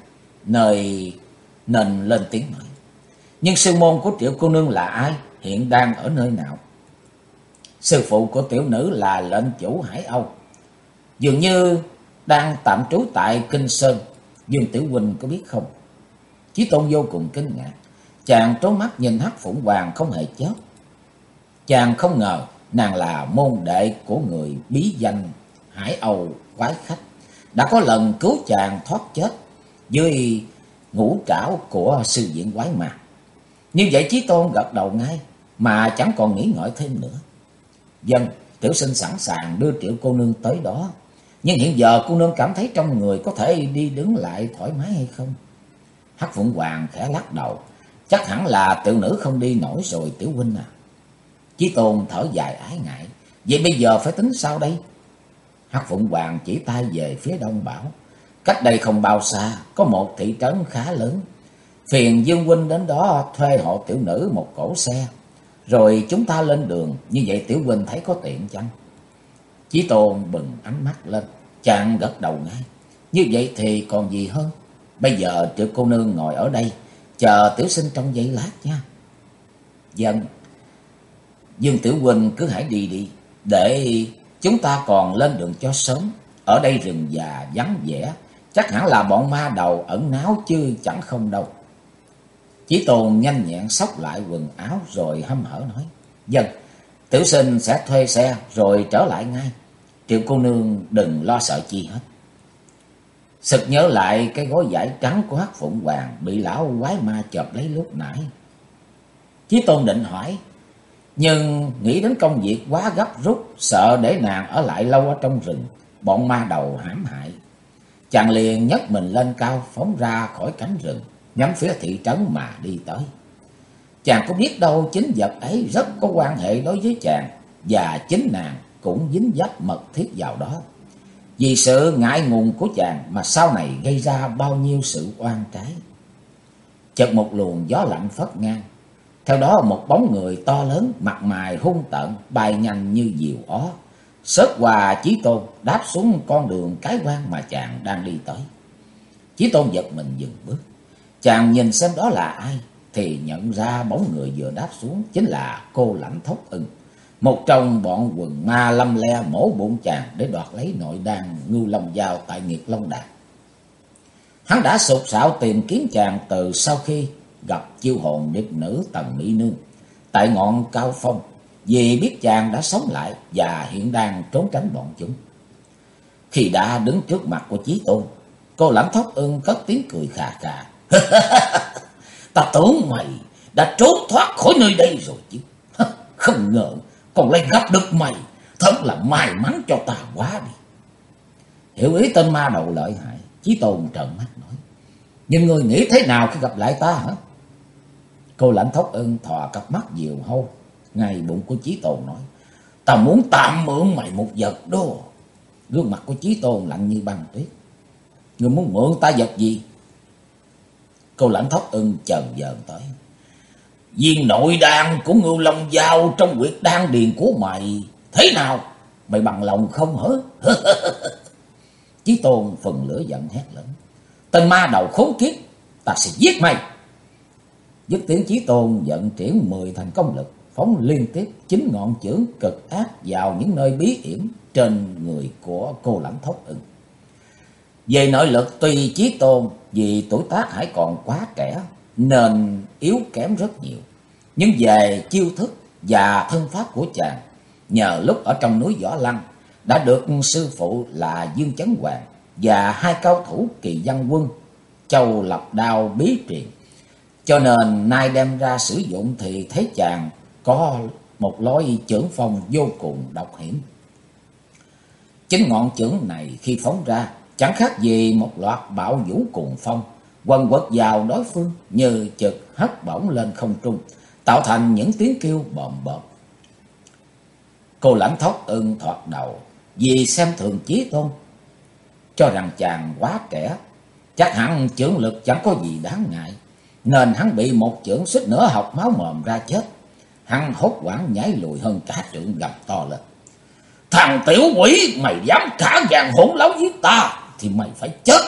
nên lên tiếng nói: nhưng sư môn của Triệu cô nương là ai, hiện đang ở nơi nào? Sư phụ của tiểu nữ là lệnh chủ Hải Âu, dường như đang tạm trú tại Kinh Sơn, Dương tiểu huynh có biết không? Chí Tôn vô cùng kinh ngạc, chàng trố mắt nhìn Hắc Phụng Hoàng không hề chớp. Chàng không ngờ nàng là môn đệ của người bí danh Hải Âu quái khách, đã có lần cứu chàng thoát chết dưới ngũ trảo của sư viện quái ma. Như vậy Chí Tôn gật đầu ngay mà chẳng còn nghĩ ngợi thêm nữa. Vâng, tiểu sinh sẵn sàng đưa Triệu cô nương tới đó, nhưng hiện giờ cô nương cảm thấy trong người có thể đi đứng lại thoải mái hay không? Hắc Phụng Hoàng khẽ lắc đầu: chắc hẳn là tiểu nữ không đi nổi rồi tiểu huynh à. Chí Tôn thở dài ái ngại: vậy bây giờ phải tính sao đây? Hắc Phụng Hoàng chỉ tay về phía đông bảo: cách đây không bao xa có một thị trấn khá lớn, phiền Dương huynh đến đó thuê hộ tiểu nữ một cỗ xe, rồi chúng ta lên đường, như vậy tiểu huynh thấy có tiện chăng? Chí Tôn bừng ánh mắt lên, chàng gật đầu ngay: như vậy thì còn gì hơn. Bây giờ Triệu cô nương ngồi ở đây chờ tiểu sinh trong giây lát nha. Vâng, Dương tiểu huynh cứ hãy đi đi, để chúng ta còn lên đường cho sớm. Ở đây rừng già vắng vẻ, chắc hẳn là bọn ma đầu ẩn náu chứ chẳng không đâu. Chí Tôn nhanh nhẹn xốc lại quần áo rồi hăm hở nói: "Dân, tiểu sinh sẽ thuê xe rồi trở lại ngay. Triệu cô nương đừng lo sợ chi hết." Sực nhớ lại cái gối vải trắng của Hắc Phụng Hoàng bị lão quái ma chộp lấy lúc nãy. Chí Tôn định hỏi, nhưng nghĩ đến công việc quá gấp rút, sợ để nàng ở lại lâu ở trong rừng, bọn ma đầu hãm hại. Chàng liền nhấc mình lên cao, phóng ra khỏi cánh rừng, nhắm phía thị trấn mà đi tới. Chàng có biết đâu chính vật ấy rất có quan hệ đối với chàng, và chính nàng cũng dính dấp mật thiết vào đó. Vì sự ngại ngùng của chàng mà sau này gây ra bao nhiêu sự oan trái. Chợt một luồng gió lạnh phất ngang, theo đó một bóng người to lớn, mặt mày hung tợn, bay nhanh như diều ó, xớt qua Chí Tôn, đáp xuống con đường cái quan mà chàng đang đi tới. Chí Tôn giật mình dừng bước. Chàng nhìn xem đó là ai, thì nhận ra bóng người vừa đáp xuống chính là Cô Lãnh Thốc Ưng, một trong bọn quần ma lâm le mổ bụng chàng để đoạt lấy nội đan Ngưu Long Dao tại Nghiệt Long Đàn. Hắn đã sục sạo tìm kiếm chàng từ sau khi gặp chiêu hồn điệp nữ Tần Mỹ Nương tại ngọn cao phong, vì biết chàng đã sống lại và hiện đang trốn tránh bọn chúng. Khi đã đứng trước mặt của Chí Tôn, Cô Lãnh Thốc Ưng cất tiếng cười khà khà: "Ta tưởng mày đã trốn thoát khỏi nơi đây rồi chứ. Không ngờ còn lại gặp được mày, thật là may mắn cho ta quá đi." Hiểu ý tên ma đầu lợi hại, Chí Tôn trợn mắt nói: "Nhưng ngươi nghĩ thế nào khi gặp lại ta hả?" Cô Lãnh Thốc Ưng thò cặp mắt diều hâu ngay bụng của Chí Tôn nói: "Ta muốn tạm mượn mày một vật đó." Gương mặt của Chí Tôn lạnh như băng tuyết. "Ngươi muốn mượn ta vật gì?" Cô Lãnh Thốc Ưng chần chờ tới: "Viên nội đan của Ngưu Long Dao trong huyệt đan điền của mày. Thế nào? Mày bằng lòng không hả?" Chí Tôn phần lửa giận hét lớn: "Tên ma đầu khốn kiếp, ta sẽ giết mày!" Dứt tiếng, Chí Tôn vận triển 10 thành công lực, phóng liên tiếp 9 ngọn chưởng cực ác vào những nơi bí hiểm trên người của Cô Lãnh Thốc Ưng. Về nội lực, tuy Chí Tôn vì tuổi tác hãy còn quá trẻ nên yếu kém rất nhiều, nhưng về chiêu thức và thân pháp của chàng, nhờ lúc ở trong núi Võ Lăng đã được sư phụ là Dương Chấn Hoàng và hai cao thủ Kỳ Văn Quân Châu Lập Đao bí truyền, cho nên nay đem ra sử dụng thì thấy chàng có một lối chưởng phong vô cùng độc hiểm. Chính ngọn chưởng này khi phóng ra chẳng khác gì một loạt bão vũ cùng phong, quần quật vào đối phương như chực hất bổng lên không trung, tạo thành những tiếng kêu bòm bợp. Cô Lãnh Thốc Ưng thoạt đầu vì xem thường Chí Tôn, cho rằng chàng quá trẻ, chắc hẳn chưởng lực chẳng có gì đáng ngại, nên hắn bị một chưởng suýt nữa học máu mồm ra chết. Hắn hốt hoảng nhảy lùi hơn cả trượng, gầm to lên: "Thằng tiểu quỷ, mày dám cả gan hỗn láo giết ta thì mày phải chết!"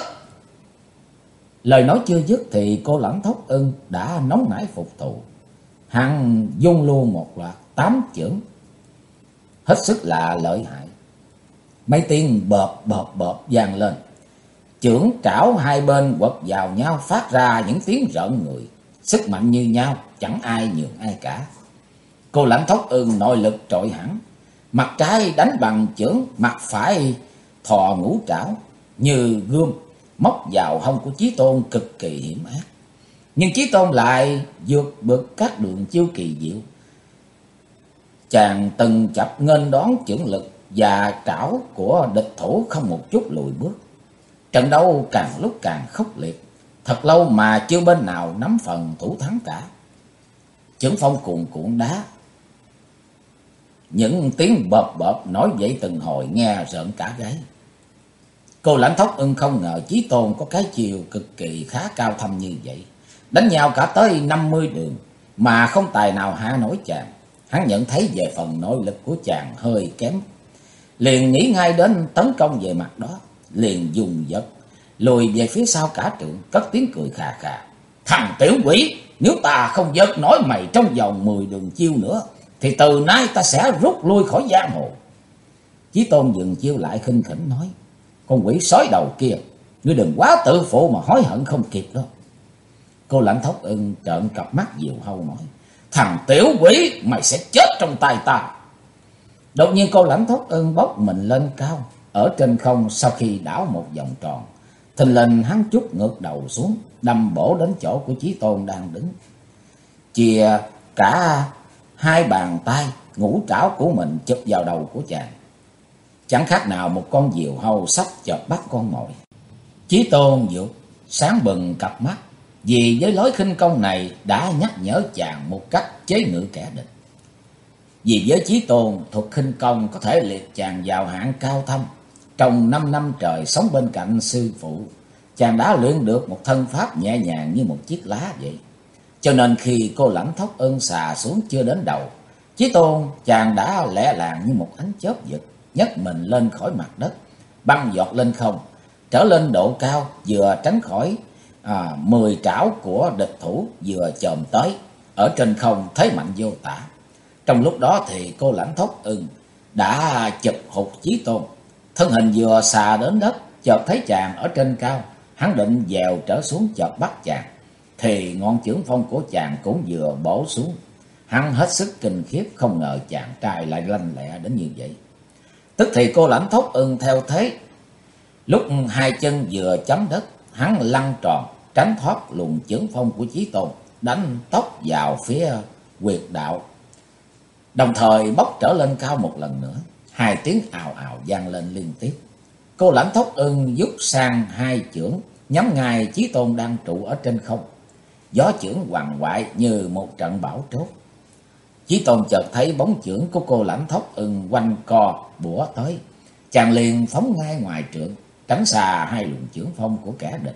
Lời nói chưa dứt thì Cô Lãnh Thốc Ưng đã nóng nảy phục thù. Hắn dung luôn một loạt 8 chưởng hết sức là lợi hại. Mấy tiếng bợp bợp bợp vang lên, chưởng trảo hai bên quật vào nhau phát ra những tiếng rợn người, sức mạnh như nhau, chẳng ai nhường ai cả. Cô Lãnh Thốc Ưng nội lực trội hẳn, mặt trái đánh bằng chưởng, mặt phải thò ngũ trảo như gươm móc vào hông của Chí Tôn cực kỳ hiểm ác. Nhưng Chí Tôn lại vượt bực các đường chiêu kỳ diệu. Chàng từng chập nghênh đón chưởng lực và trảo của địch thủ không một chút lùi bước. Trận đấu càng lúc càng khốc liệt, thật lâu mà chưa bên nào nắm phần thủ thắng cả. Chưởng phong cuồn cuộn đá, những tiếng bợp bợp nổi dậy từng hồi nghe rợn cả gáy. Cô Lãnh Thốc Ưng không ngờ Chí Tôn có cái chiều cực kỳ khá cao thâm như vậy, đánh nhau cả tới 50 đường mà không tài nào hạ nổi chàng. Hắn nhận thấy về phần nội lực của chàng hơi kém, liền nghĩ ngay đến tấn công về mặt đó, liền dùng giật lùi về phía sau cả trượng, cất tiếng cười khà khà: "Thằng tiểu quỷ, nếu ta không giật nổi mày trong vòng 10 đường chiêu nữa thì từ nay ta sẽ rút lui khỏi giang hồ." Chí Tôn dừng chiêu lại khinh khỉnh nói: "Con quỷ sói đầu kia, ngươi đừng quá tự phụ mà hối hận không kịp đó." Cô Lãnh Thốc Ưng trợn cặp mắt diều hâu nói: "Thằng tiểu quỷ, mày sẽ chết trong tay ta." Đột nhiên cô Lãnh Thốc Ưng bốc mình lên cao, ở trên không sau khi đảo một vòng tròn, thình lình hắn trút ngược đầu xuống, đâm bổ đến chỗ của Chí Tôn đang đứng. Chìa cả hai bàn tay ngũ trảo của mình chụp vào đầu của chàng, chẳng khác nào một con diều hâu sắp chợp bắt con mồi. Chí Tôn vụt sáng bừng cặp mắt, vì với lối khinh công này đã nhắc nhở chàng một cách chế ngự kẻ địch. Vì với Chí Tôn, thuật khinh công có thể liệt chàng vào hạng cao thâm. Trong 5 năm trời sống bên cạnh sư phụ, chàng đã luyện được một thân pháp nhẹ nhàng như một chiếc lá vậy. Cho nên khi cô Lãnh Thốc Ưng xà xuống chưa đến đầu, Chí Tôn chàng đã lẹ làng như một ánh chớp giật, nhấc mình lên khỏi mặt đất, băng giọt lên không, trở lên độ cao, vừa tránh khỏi 10 trảo của địch thủ vừa chồm tới, ở trên không thế mạnh vô tả. Trong lúc đó thì cô Lãnh Thốc Ưng đã chụp hụt Chí Tôn, thân hình vừa xà đến đất, chợt thấy chàng ở trên cao, hắn định dèo trở xuống chợt bắt chàng, thì ngọn chưởng phong của chàng cũng vừa bổ xuống. Hắn hết sức kinh khiếp, không ngờ chàng trai lại lanh lẹ đến như vậy. Tức thì cô Lãnh Thốc Ưng theo thế, lúc hai chân vừa chấm đất, hắn lăn tròn tránh thoát luồng chưởng phong của Chí Tôn, đánh tốc vào phía huyệt đạo, đồng thời bốc trở lên cao một lần nữa. Hai tiếng ào ào vang lên liên tiếp. Cô Lãnh Thốc Ưng rút sang hai chưởng nhắm ngay Chí Tôn đang trụ ở trên không. Gió chưởng hoàng hoại như một trận bão trốt. Chí Tôn chợt thấy bóng chưởng của cô Lãnh Thốc Ưng quanh co bủa tới, chàng liền phóng ngay ngoài trượng, tránh xa hai luồng chưởng phong của kẻ địch.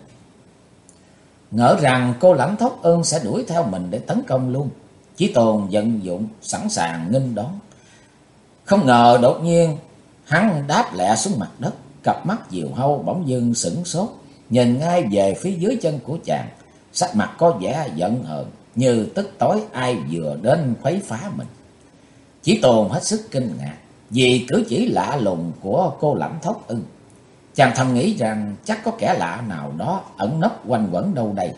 Ngỡ rằng cô Lãnh Thốc Ưng sẽ đuổi theo mình để tấn công luôn, Chí Tôn vận dụng sẵn sàng nghênh đón. Không ngờ đột nhiên hắn đáp lẹ xuống mặt đất, cặp mắt diều hâu bỗng dưng sửng sốt, nhìn ngay về phía dưới chân của chàng, sắc mặt có vẻ giận hờn, như tức tối ai vừa đến khuấy phá mình. Chí Tôn hết sức kinh ngạc vì cử chỉ lạ lùng của cô Lãnh Thốc Ưng. Chàng thầm nghĩ rằng chắc có kẻ lạ nào đó ẩn nấp quanh quẩn đâu đây,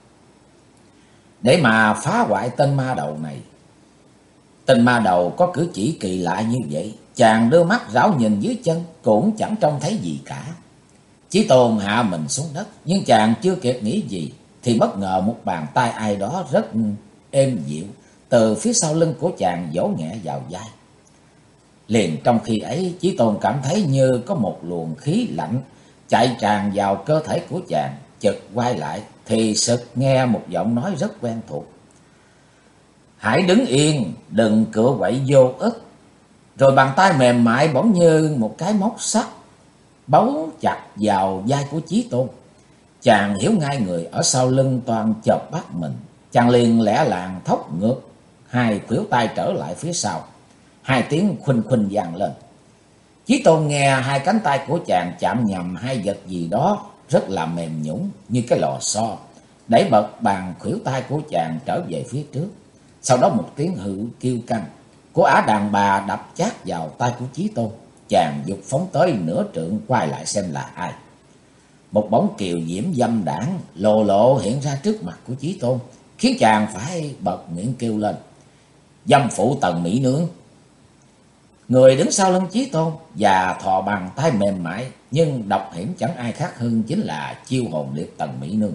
để mà phá hoại tên ma đầu này. Tên ma đầu có cử chỉ kỳ lạ như vậy, chàng đưa mắt rảo nhìn dưới chân cũng chẳng trông thấy gì cả. Chí Tôn hạ mình xuống đất, nhưng chàng chưa kịp nghĩ gì thì bất ngờ một bàn tay ai đó rất êm dịu từ phía sau lưng của chàng vỗ nhẹ vào vai. Liền trong khi ấy, Chí Tôn cảm thấy như có một luồng khí lạnh chạy tràn vào cơ thể của chàng. Chợt quay lại thì sực nghe một giọng nói rất quen thuộc: "Hãy đứng yên, đừng cựa quậy vô ích." Rồi bàn tay mềm mại bỗng như một cái móc sắt bấu chặt vào vai của Chí Tôn. Chàng hiểu ngay người ở sau lưng toàn chộp bắt mình. Chàng liền lẻ làng thốc ngược hai khuỷu tay trở lại phía sau. Hai tiếng khuynh khuynh vang lên. Chí Tôn nghe hai cánh tay của chàng chạm nhầm hai vật gì đó rất là mềm nhũn như cái lò xo, đẩy bật bàn khuỷu tay của chàng trở về phía trước. Sau đó một tiếng hự kêu căng của ả đàn bà đập chát vào tay của Chí Tôn. Chàng giục phóng tới nửa trượng, quay lại xem là ai. Một bóng kiều diễm dâm đãng lồ lộ hiện ra trước mặt của Chí Tôn, khiến chàng phải bật miệng kêu lên: "Dâm phụ Tần Mỹ Nương!" Người đứng sau lưng Chí Tôn và thò bàn tay mềm mại nhưng độc hiểm chẳng ai khác hơn chính là chiêu hồn liệt Tần Mỹ Nương.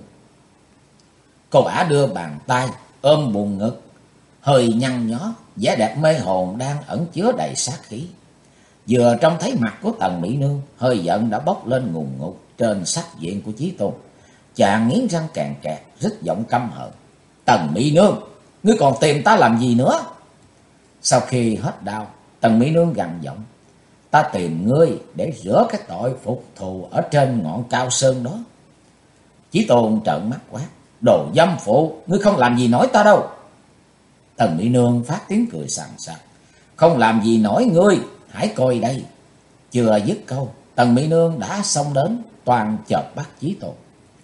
Cô ả đưa bàn tay ôm bùn ngực, hơi nhăn nhó, vẻ đẹp mê hồn đang ẩn chứa đầy sát khí. Vừa trông thấy mặt của Tần Mỹ Nương, hơi giận đã bốc lên ngùn ngụt trên sắc diện của Chí Tôn. Chàng nghiến răng càng kẹt, rít giọng căm hờn: "Tần Mỹ Nương, ngươi còn tìm ta làm gì nữa?" Sau khi hết đau, Tần Mỹ Nương gằn giọng: "Ta tìm ngươi để rửa cái tội phục thù ở trên ngọn cao sơn đó." Chí Tôn trợn mắt quát: "Đồ dâm phụ, ngươi không làm gì nổi ta đâu." Tần Mỹ Nương phát tiếng cười sằng sặc: "Không làm gì nổi ngươi, hãy coi đây." Chưa dứt câu, Tần Mỹ Nương đã xông đến toàn chộp bắt Chí Tôn.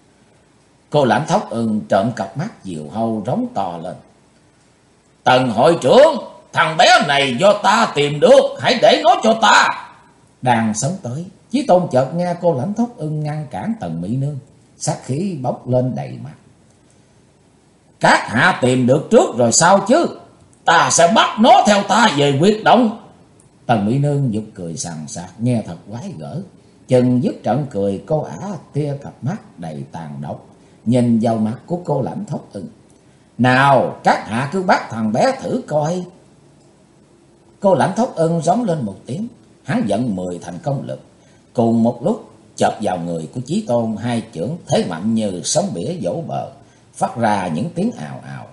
Cô Lãnh Thốc Ưng trợn cặp mắt diều hâu rống to lên: "Tần hội trưởng, thằng bé này do ta tìm được, hãy để nó cho ta." Đang sống tới, Chí Tôn chợt nghe cô Lãnh Thốc Ưng ngăn cản Tần Mỹ Nương, sát khí bốc lên đầy mặt. Các hạ tìm được trước rồi sao chứ? Ta sẽ bắt nó theo ta về huyệt động. Tần Mỹ Nương giục cười sằng sặc nghe thật quái gở. Chừng dứt trận cười, cô ả tia cặp mắt đầy tàn độc nhìn vào mặt của cô Lãnh Thốc Ưng. Nào các hạ cứ bắt thằng bé thử coi. Cô Lãnh Thốc Ưng giống lên một tiếng. Hắn vận 10 thành công lực, cùng một lúc chộp vào người của Chí Tôn, hai chưởng thế mạnh như sóng bỉa vỗ bờ, phát ra những tiếng ào ào.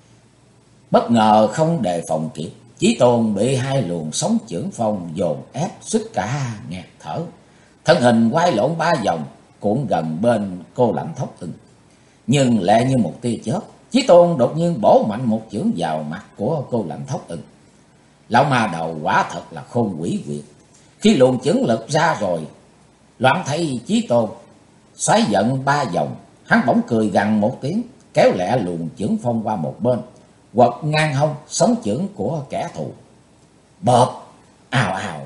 Bất ngờ không đề phòng kịp, Chí Tôn bị hai luồng sóng chưởng phong dồn ép suýt cả nghẹt thở. Thân hình quay lộn 3 vòng, cuộn gần bên cô Lãnh Thốc Ưng. Nhưng lẹ như một tia chớp, Chí Tôn đột nhiên bổ mạnh một chưởng vào mặt của cô Lãnh Thốc Ưng. Lão ma đầu quả thật là khôn quỷ quyệt. Khi luồng chưởng lực ra rồi, loạn thấy Chí Tôn xoáy giận 3 vòng, hắn bỗng cười gằn một tiếng, kéo lẹ luồng chưởng phong qua một bên, quật ngang hông sống chưởng của kẻ thù. Bộp, ào ào.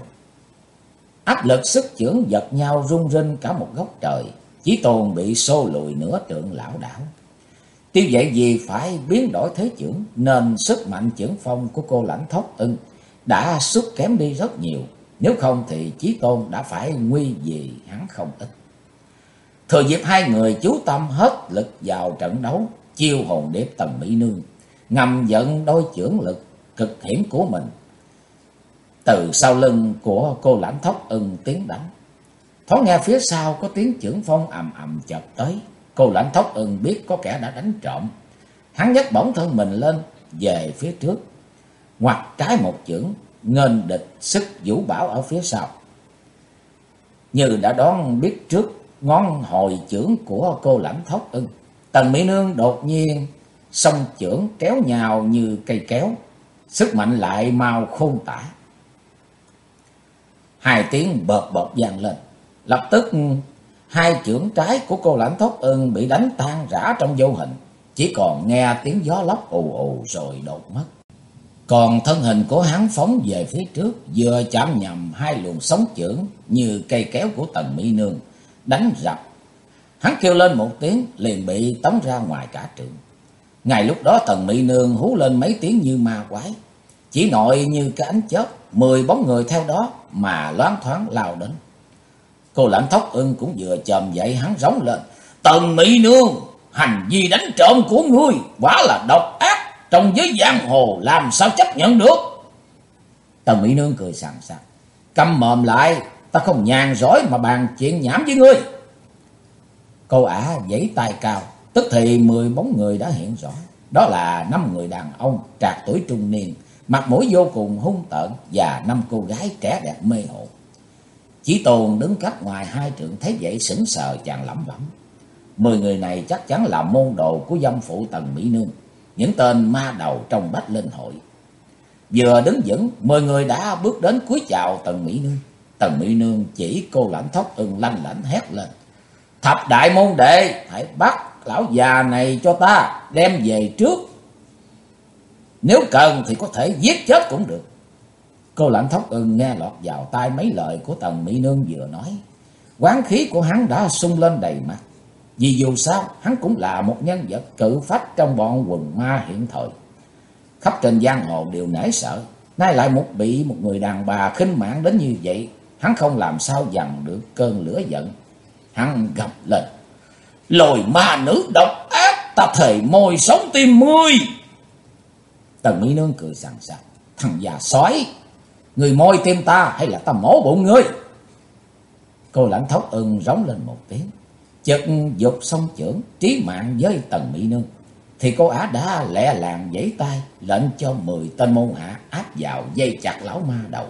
Áp lực sức chưởng giật nhau rung rinh cả một góc trời. Chí Tôn bị xô lùi nửa trượng lảo đảo. Tuy vậy vì phải biến đổi thế chưởng nên sức mạnh chưởng phong của cô Lãnh Thốc Ưng đã sút kém đi rất nhiều. Nếu không thì Chí Tôn đã phải nguy vì hắn không ít. Thừa dịp hai người chú tâm hết lực vào trận đấu, chiêu hồn điệp Tần Mỹ Nương ngầm dẫn đôi chưởng lực cực hiểm của mình từ sau lưng của cô Lãnh Thốc Ưng tiến đánh. Thoáng nghe phía sau có tiếng chưởng phong ầm ầm chợt tới. Cô Lãnh Thốc Ưng biết có kẻ đã đánh trộm. Hắn nhấc bổng thân mình lên về phía trước, ngoặt trái một chưởng nghênh địch sức vũ bão ở phía sau. Như đã đoán biết trước ngón hồi chưởng của cô Lãnh Thốc Ưng, Tần Mỹ Nương đột nhiên song chưởng kéo nhào như cây kéo, sức mạnh lại mau khôn tả. Hai tiếng bợp bợp vang lên, lập tức hai chưởng trái của cô Lãnh Thốc Ưng bị đánh tan rã trong vô hình, chỉ còn nghe tiếng gió lốc ù ù rồi đột mất. Còn thân hình của hắn phóng về phía trước, vừa chạm nhầm hai luồng sóng chưởng như cây kéo của Tần Mỹ Nương, đánh rập. Hắn kêu lên một tiếng liền bị tống ra ngoài cả trượng. Ngay lúc đó Tần Mỹ Nương hú lên mấy tiếng như ma quái, chỉ nội như cái ánh chớp, 10 bóng người theo đó mà loáng thoáng lao đến. Cô Lãnh Thốc Ưng cũng vừa chồm dậy, hắn rống lên: Tần Mỹ Nương, hành vi đánh trộm của ngươi quả là độc ác, trong giới giang hồ làm sao chấp nhận được. Tần Mỹ Nương cười sằng sặc: Câm mồm lại, ta không nhàn rỗi mà bàn chuyện nhảm với ngươi. Cô ả giãy tay cao, tức thì 10 bóng người đã hiện rõ. Đó là 5 người đàn ông trạc tuổi trung niên, mặt mũi vô cùng hung tợn, và 5 cô gái trẻ đẹp mê hồn. Chí Tôn đứng cách ngoài 2 trượng thấy vậy sững sờ, chàng lẩm bẩm: 10 người này chắc chắn là môn đồ của dâm phụ Tần Mỹ Nương, những tên ma đầu trong Bách Linh Hội. Vừa đứng vững, 10 người đã bước đến cúi chào Tần Mỹ Nương. Tần Mỹ Nương chỉ cô Lãnh Thốc Ưng lanh lảnh hét lên: Thập đại môn đệ, hãy bắt lão già này cho ta đem về trước. Nếu cần thì có thể giết chết cũng được. Cô Lãnh Thốc Ưng nghe lọt vào tai mấy lời của Tần Mỹ Nương vừa nói, oán khí của hắn đã sung lên đầy mặt. Vì dù sao hắn cũng là một nhân vật cự phách trong bọn quần ma hiện thời, khắp trên giang hồ đều nể sợ. Nay lại bị một người đàn bà khinh mạn đến như vậy, hắn không làm sao dằn được cơn lửa giận. Hắn gầm lên: Lồi ma nữ độc ác, ta thề môi sống tim ngươi. Tần Mỹ Nương cười sằng sặc: Thằng già sói, người môi tim ta hay là ta mổ bụng ngươi? Cô Lãnh Thốc Ưng rống lên một tiếng, chợt giục song chưởng trí mạng với Tần Mỹ Nương, thì cô ả đã lẹ làng giãy tay lệnh cho 10 tên môn hạ áp vào dây chặt lão ma đầu.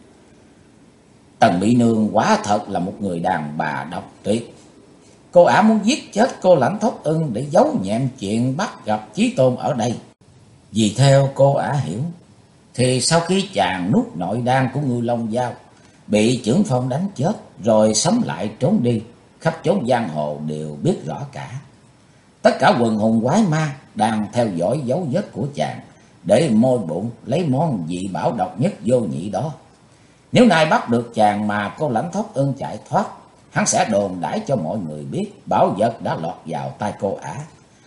Tần Mỹ Nương quả thật là một người đàn bà độc tuyệt. Cô ả muốn giết chết cô Lãnh Thốc Ưng để giấu nhẹm chuyện bắt gặp Chí Tôn ở đây. Vì theo cô ả hiểu, thì sau khi chàng nuốt nội đan của Ngưu Long Giao, bị chưởng phong đánh chết rồi sống lại trốn đi, khắp chốn giang hồ đều biết rõ cả. Tất cả quần hùng quái ma đang theo dõi dấu vết của chàng để môi bụng lấy món dị bảo độc nhất vô nhị đó. Nếu nay bắt được chàng mà cô Lãnh Thốc Ưng chạy thoát, hắn sẽ đồn đãi cho mọi người biết bảo vật đã lọt vào tay cô ả,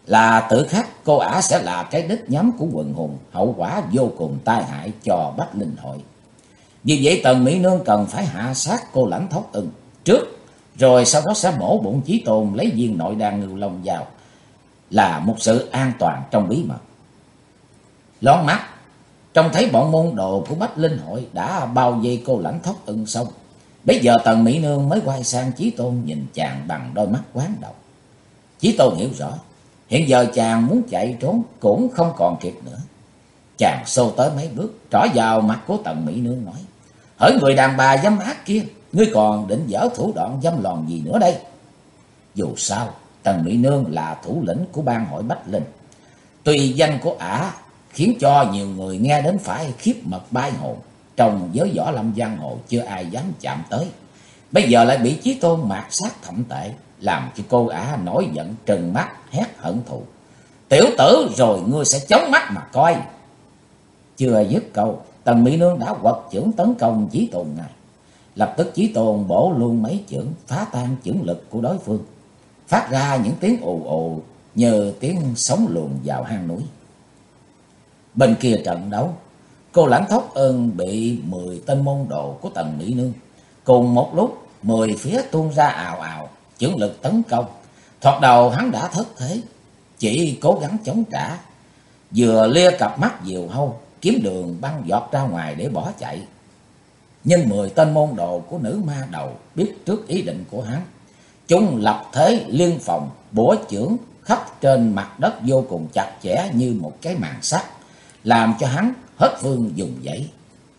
là tự khắc cô ả sẽ là cái đích nhắm của quần hùng, hậu quả vô cùng tai hại cho Bách Linh hội. Vì vậy Tần Mỹ Nương cần phải hạ sát cô Lãnh Thóc Ưng trước, rồi sau đó sẽ mổ bụng Chí Tôn lấy viên nội đan ngưu long vào, là một sự an toàn trong bí mật. Lón mắt trông thấy bọn môn đồ của Bách Linh hội đã bao vây cô Lãnh Thóc Ưng xong, bây giờ Tần Mỹ Nương mới quay sang Chí Tôn nhìn chàng bằng đôi mắt quán độc. Chí Tôn hiểu rõ, hiện giờ chàng muốn chạy trốn cũng không còn kịp nữa. Chàng xô tới mấy bước, trỏ vào mặt của Tần Mỹ Nương nói: "Hỡi người đàn bà dâm ác kia, ngươi còn định dở thủ đoạn dâm lòn gì nữa đây?" Dù sao Tần Mỹ Nương là thủ lĩnh của bang hội Bách Linh, tuy danh của ả khiến cho nhiều người nghe đến phải khiếp mật bai hồn, trong giới võ lâm giang hồ chưa ai dám chạm tới. Bây giờ lại bị Chí Tôn mạt sát thậm tệ, làm cho cô ả nổi giận trừng mắt hét hận thù: "Tiểu tử, rồi ngươi sẽ chống mắt mà coi." Chưa dứt câu, Tần Mỹ Nương đã quật chưởng tấn công Chí Tôn ngay. Lập tức Chí Tôn bổ luôn mấy chưởng, phá tan chưởng lực của đối phương, phát ra những tiếng ù ù như tiếng sóng luồn vào hang núi. Bên kia trận đấu, cô Lãnh Thóc Ưng bị 10 tên môn đồ của Tần Mỹ Nương cùng một lúc 10 phía tuôn ra ào ào, chưởng lực tấn công. Thoạt đầu hắn đã thất thế, chỉ cố gắng chống trả, vừa lia cặp mắt diều hâu kiếm đường băng giọt ra ngoài để bỏ chạy. Nhưng 10 tên môn đồ của nữ ma đầu biết trước ý định của hắn, chúng lập thế liên phòng, bủa chưởng khắp trên mặt đất vô cùng chặt chẽ như một cái màn sắt, làm cho hắn hết phương dùng dãy.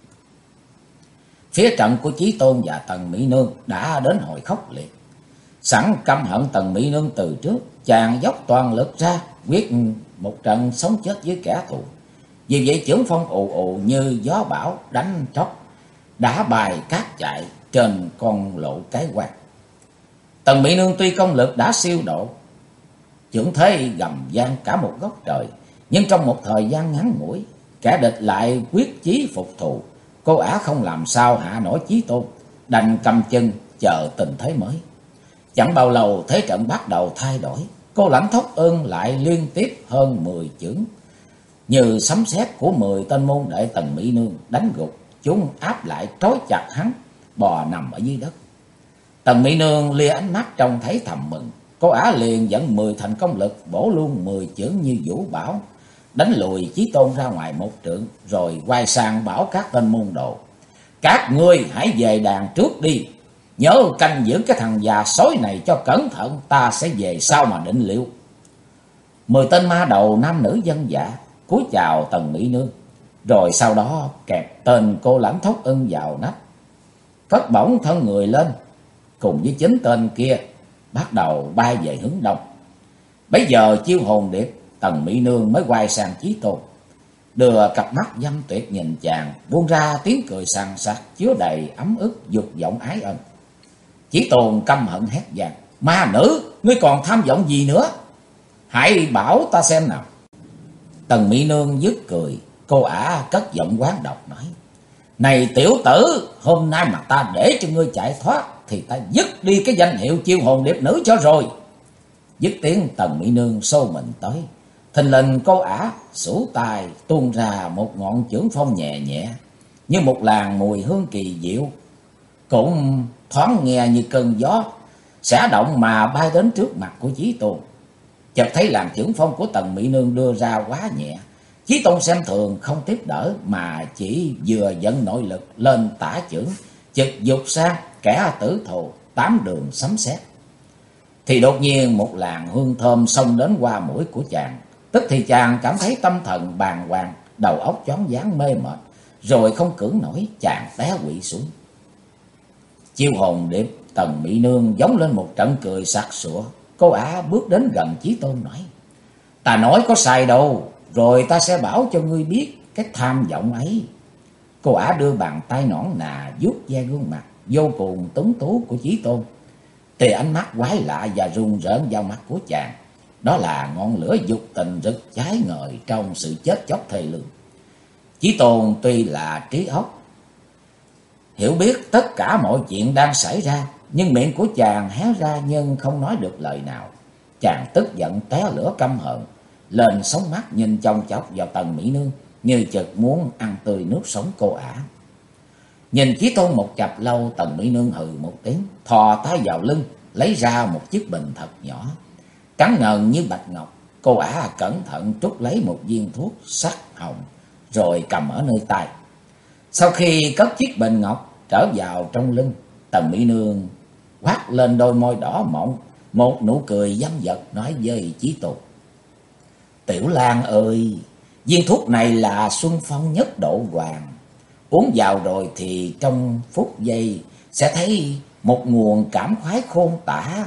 Phía trận của Chí Tôn và Tần Mỹ Nương đã đến hồi khốc liệt. Sẵn căm hận Tần Mỹ Nương từ trước, chàng dốc toàn lực ra quyết một trận sống chết với kẻ thù. Vì vậy chưởng phong ù ù như gió bão đánh tróc, đã bài cát chạy trên con lộ cái quạt. Tần Mỹ Nương tuy công lực đã siêu độ, chưởng thế gầm vang cả một góc trời, nhưng trong một thời gian ngắn ngủi, kẻ địch lại quyết chí phục thù. Cô ả không làm sao hạ nổi Chí Tôn, đành cầm chân chờ tình thế mới. Chẳng bao lâu thế trận bắt đầu thay đổi, cô Lãnh Thóc Ưng lại liên tiếp hơn 10 chưởng như sấm sét của 10 tên môn đệ Tần Mỹ Nương đánh gục, chúng áp lại trói chặt hắn bò nằm ở dưới đất. Tần Mỹ Nương lia ánh mắt trông thấy thầm mừng, cô ả liền dẫn 10 thành công lực bổ luôn 10 chưởng như vũ bão, đánh lùi Chí Tôn ra ngoài một trượng, rồi quay sang bảo các tên môn đồ: "Các ngươi hãy về đàn trước đi, nhớ canh giữ cái thằng già sói này cho cẩn thận, ta sẽ về sau mà định liệu." 10 tên ma đầu nam nữ dân dã cúi chào Tần Mỹ Nương, rồi sau đó kẹp tên cô Lãnh Thóc Ưng vào nách, phất bổng thân người lên, cùng với 9 tên kia bắt đầu bay về hướng đông. Bấy giờ chiêu hồn điệp, Tần Mỹ Nương mới quay sang Chí Tôn, đưa cặp mắt dâm tuyệt nhìn chàng, buông ra tiếng cười sằng sặc chứa đầy ấm ức dục vọng ái ân. Chí Tôn căm hận hét vang: "Ma nữ, ngươi còn tham vọng gì nữa? Hãy bảo ta xem nào." Tần Mỹ Nương dứt cười, cô ả cất giọng quán độc nói: "Này tiểu tử, hôm nay mà ta để cho ngươi chạy thoát thì ta dứt đi cái danh hiệu chiêu hồn điệp nữ cho rồi." Dứt tiếng, Tần Mỹ Nương xô mình tới, thình lình cô ả sủ tài tuôn ra một ngọn chưởng phong nhẹ nhẹ như một làn mùi hương kỳ diệu, cũng thoáng nghe như cơn gió xả động mà bay đến trước mặt của Chí Tôn. Chợt thấy làn chưởng phong của Tần Mỹ Nương đưa ra quá nhẹ, Chí Tôn xem thường không tiếp đỡ, mà chỉ vừa dẫn nội lực lên tả chưởng, chực dục sang kẻ tử thù 8 đường sấm sét. Thì đột nhiên một làn hương thơm xông đến qua mũi của chàng, tức thì chàng cảm thấy tâm thần bàng hoàng, đầu óc choáng váng mê mệt, rồi không cưỡng nổi, chàng té quỵ xuống. Chiêu hồn điệp Tần Mỹ Nương giống lên một trận cười sặc sụa. Cô ả bước đến gần Chí Tôn nói: "Ta nói có sai đâu, rồi ta sẽ bảo cho ngươi biết cái tham vọng ấy." Cô ả đưa bàn tay nõn nà vuốt ve gương mặt vô cùng tuấn tú của Chí Tôn, thì ánh mắt quái lạ và rùng rợn vào mặt của chàng, đó là ngọn lửa dục tình rực cháy ngời trong sự chết chóc thê lương. Chí Tôn tuy là trí óc hiểu biết tất cả mọi chuyện đang xảy ra, nhưng miệng của chàng hé ra nhưng không nói được lời nào. Chàng tức giận té lửa căm hờn, lên sóng mắt nhìn chòng chọc vào Tần Mỹ Nương, như chợt muốn ăn tươi nuốt sống cô ả. Nhìn Chí Tôn một chập lâu, Tần Mỹ Nương hừ một tiếng, thò tay vào lưng, lấy ra một chiếc bình thật nhỏ, trắng ngần như bạch ngọc. Cô ả cẩn thận trút lấy một viên thuốc sắc hồng, rồi cầm ở nơi tay. Sau khi cất chiếc bình ngọc trở vào trong lưng, Tần Mỹ Nương quát lên đôi môi đỏ mọng, một nụ cười dâm dật nói với Chí Tôn: "Tiểu Lang ơi, viên thuốc này là Xuân Phong Nhất Độ Hoàng. Uống vào rồi thì trong phút giây sẽ thấy một nguồn cảm khoái khôn tả.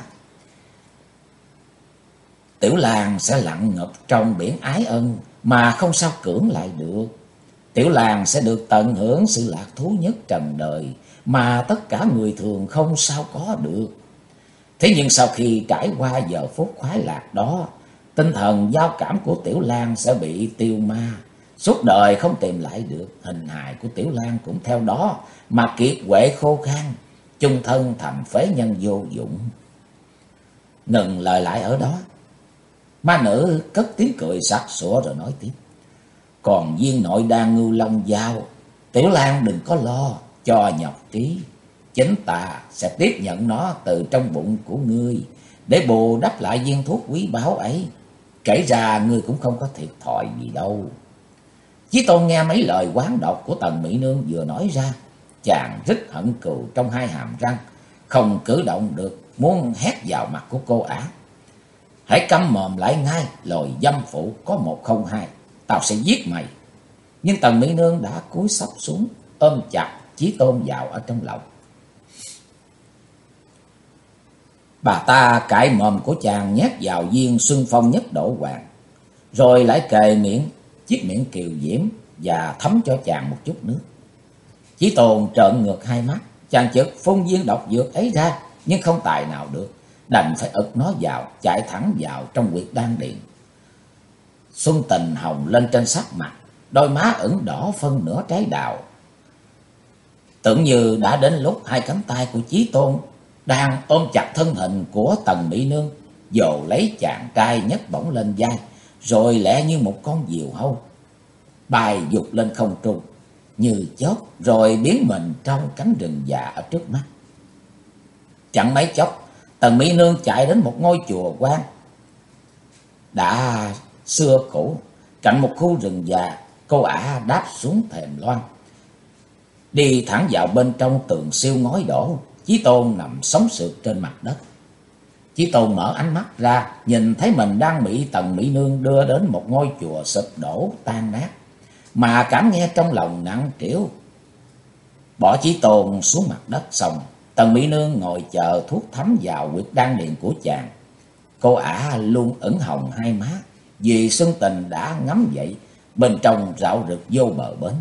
Tiểu Lang sẽ lặn ngập trong biển ái ân mà không sao cưỡng lại được. Tiểu Lang sẽ được tận hưởng sự lạc thú nhất trần đời mà tất cả người thường không sao có được. Thế nhưng sau khi trải qua giờ phút khoái lạc đó, tinh thần giao cảm của Tiểu Lang sẽ bị tiêu ma, suốt đời không tìm lại được. Hình hài của Tiểu Lang cũng theo đó mà kiệt quệ khô khan, chung thân thành phế nhân vô dụng." Ngừng lời lại ở đó, ma nữ cất tiếng cười sặc sụa rồi nói tiếp: "Còn viên nội đan ngưu long giao, Tiểu Lang đừng có lo cho nhọc trí. Chính ta sẽ tiếp nhận nó từ trong bụng của ngươi để bù đắp lại viên thuốc quý báu ấy. Kể ra ngươi cũng không có thiệt thòi gì đâu." Chí Tôn nghe mấy lời oán độc của Tần Mỹ Nương vừa nói ra, chàng rít hận cừu trong hai hàm răng, không cử động được, muốn hét vào mặt của cô ả: "Hãy câm mồm lại ngay, loài dâm phụ có 102, tao sẽ giết mày." Nhưng Tần Mỹ Nương đã cúi xấp xuống, ôm chặt Chí Tôn vào ở trong lòng. Bà ta cãi mồm của chàng nhét vào viên Xuân Phong Nhất Độ Hoàng, rồi lại kề miệng chiếc miệng kiều diễm và thấm cho chàng một chút nước. Chí Tôn trợn ngược hai mắt, chàng chợt phun viên độc dược ấy ra, nhưng không tài nào được, đành phải ực nó vào, chạy thẳng vào trong huyệt đan điền. Xuân tình hồng lên trên sắc mặt, đôi má ửng đỏ phân nửa trái đào. Tưởng như đã đến lúc hai cánh tay của Chí Tôn đang ôm chặt thân hình của Tần Mỹ Nương, dồ lấy chàng trai nhấc bổng lên vai, rồi lẹ như một con diều hâu bay vụt lên không trung như chớp, rồi biến mình trong cánh rừng già ở trước mắt. Chẳng mấy chốc, Tần Mỹ Nương chạy đến một ngôi chùa quan đã xưa cũ cạnh một khu rừng già. Cô ả đáp xuống thềm loan, đi thẳng vào bên trong tường siêu ngói đổ. Chí Tôn nằm sống sượt trên mặt đất. Chí Tôn mở ánh mắt ra, nhìn thấy mình đang bị Tần Mỹ Nương đưa đến một ngôi chùa sụp đổ tan nát, mà cảm nghe trong lòng nặng trĩu. Bỏ Chí Tôn xuống mặt đất xong, Tần Mỹ Nương ngồi chờ thuốc thấm vào huyệt đan điền của chàng. Cô ả luôn ửng hồng hai má, vì xuân tình đã ngấm dậy bên trong rạo rực vô bờ bến.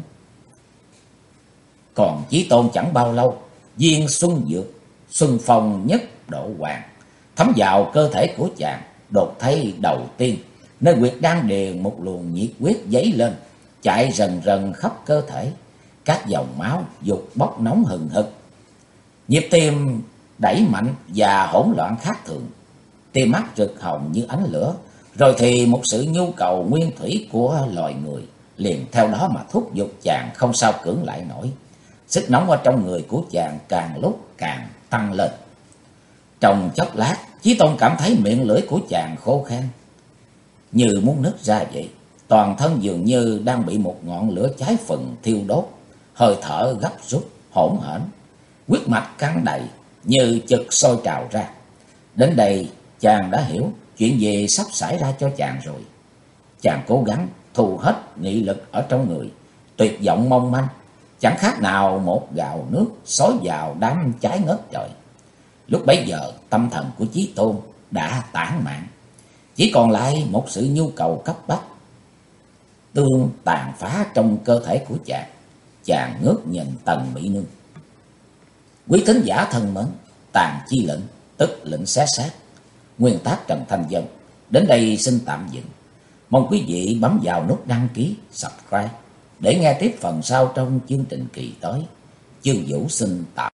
Còn Chí Tôn chẳng bao lâu, viên xuân dược Xuân Phong Nhất Độ Hoàng thấm vào cơ thể của chàng. Đột thấy đầu tiên, nơi huyệt đan điền một luồng nhiệt huyết dấy lên, chạy rần rần khắp cơ thể. Các dòng máu dục bốc nóng hừng hực, nhịp tim đẩy mạnh và hỗn loạn khác thường. Tia mắt rực hồng như ánh lửa, rồi thì một sự nhu cầu nguyên thủy của loài người liền theo đó mà thúc giục chàng không sao cưỡng lại nổi. Sức nóng ở trong người của chàng càng lúc càng tăng lên. Trong chốc lát, Chí Tôn cảm thấy miệng lưỡi của chàng khô khan, như muốn nứt ra vậy. Toàn thân dường như đang bị một ngọn lửa cháy phừng thiêu đốt, hơi thở gấp rút, hỗn hển, huyết mạch căng đầy như chực sôi trào ra. Đến đây chàng đã hiểu chuyện gì sắp xảy ra cho chàng rồi. Chàng cố gắng thu hết nghị lực ở trong người, tuyệt vọng mong manh, chẳng khác nào một gạo nước xối vào đám cháy ngất trời. Lúc bấy giờ tâm thần của Chí Tôn đã tản mạn, chỉ còn lại một sự nhu cầu cấp bách tương tàn phá trong cơ thể của chàng. Chàng ngước nhìn Tần Mỹ Nương. Quý thính giả thân mến, Tàn Chi Lệnh tức lệnh xé xác, nguyên tác Trần Thanh Vân đến đây xin tạm dừng. Mong quý vị bấm vào nút đăng ký, subscribe để nghe tiếp phần sau trong chương trình kỳ tới. Chương Vũ xin tạm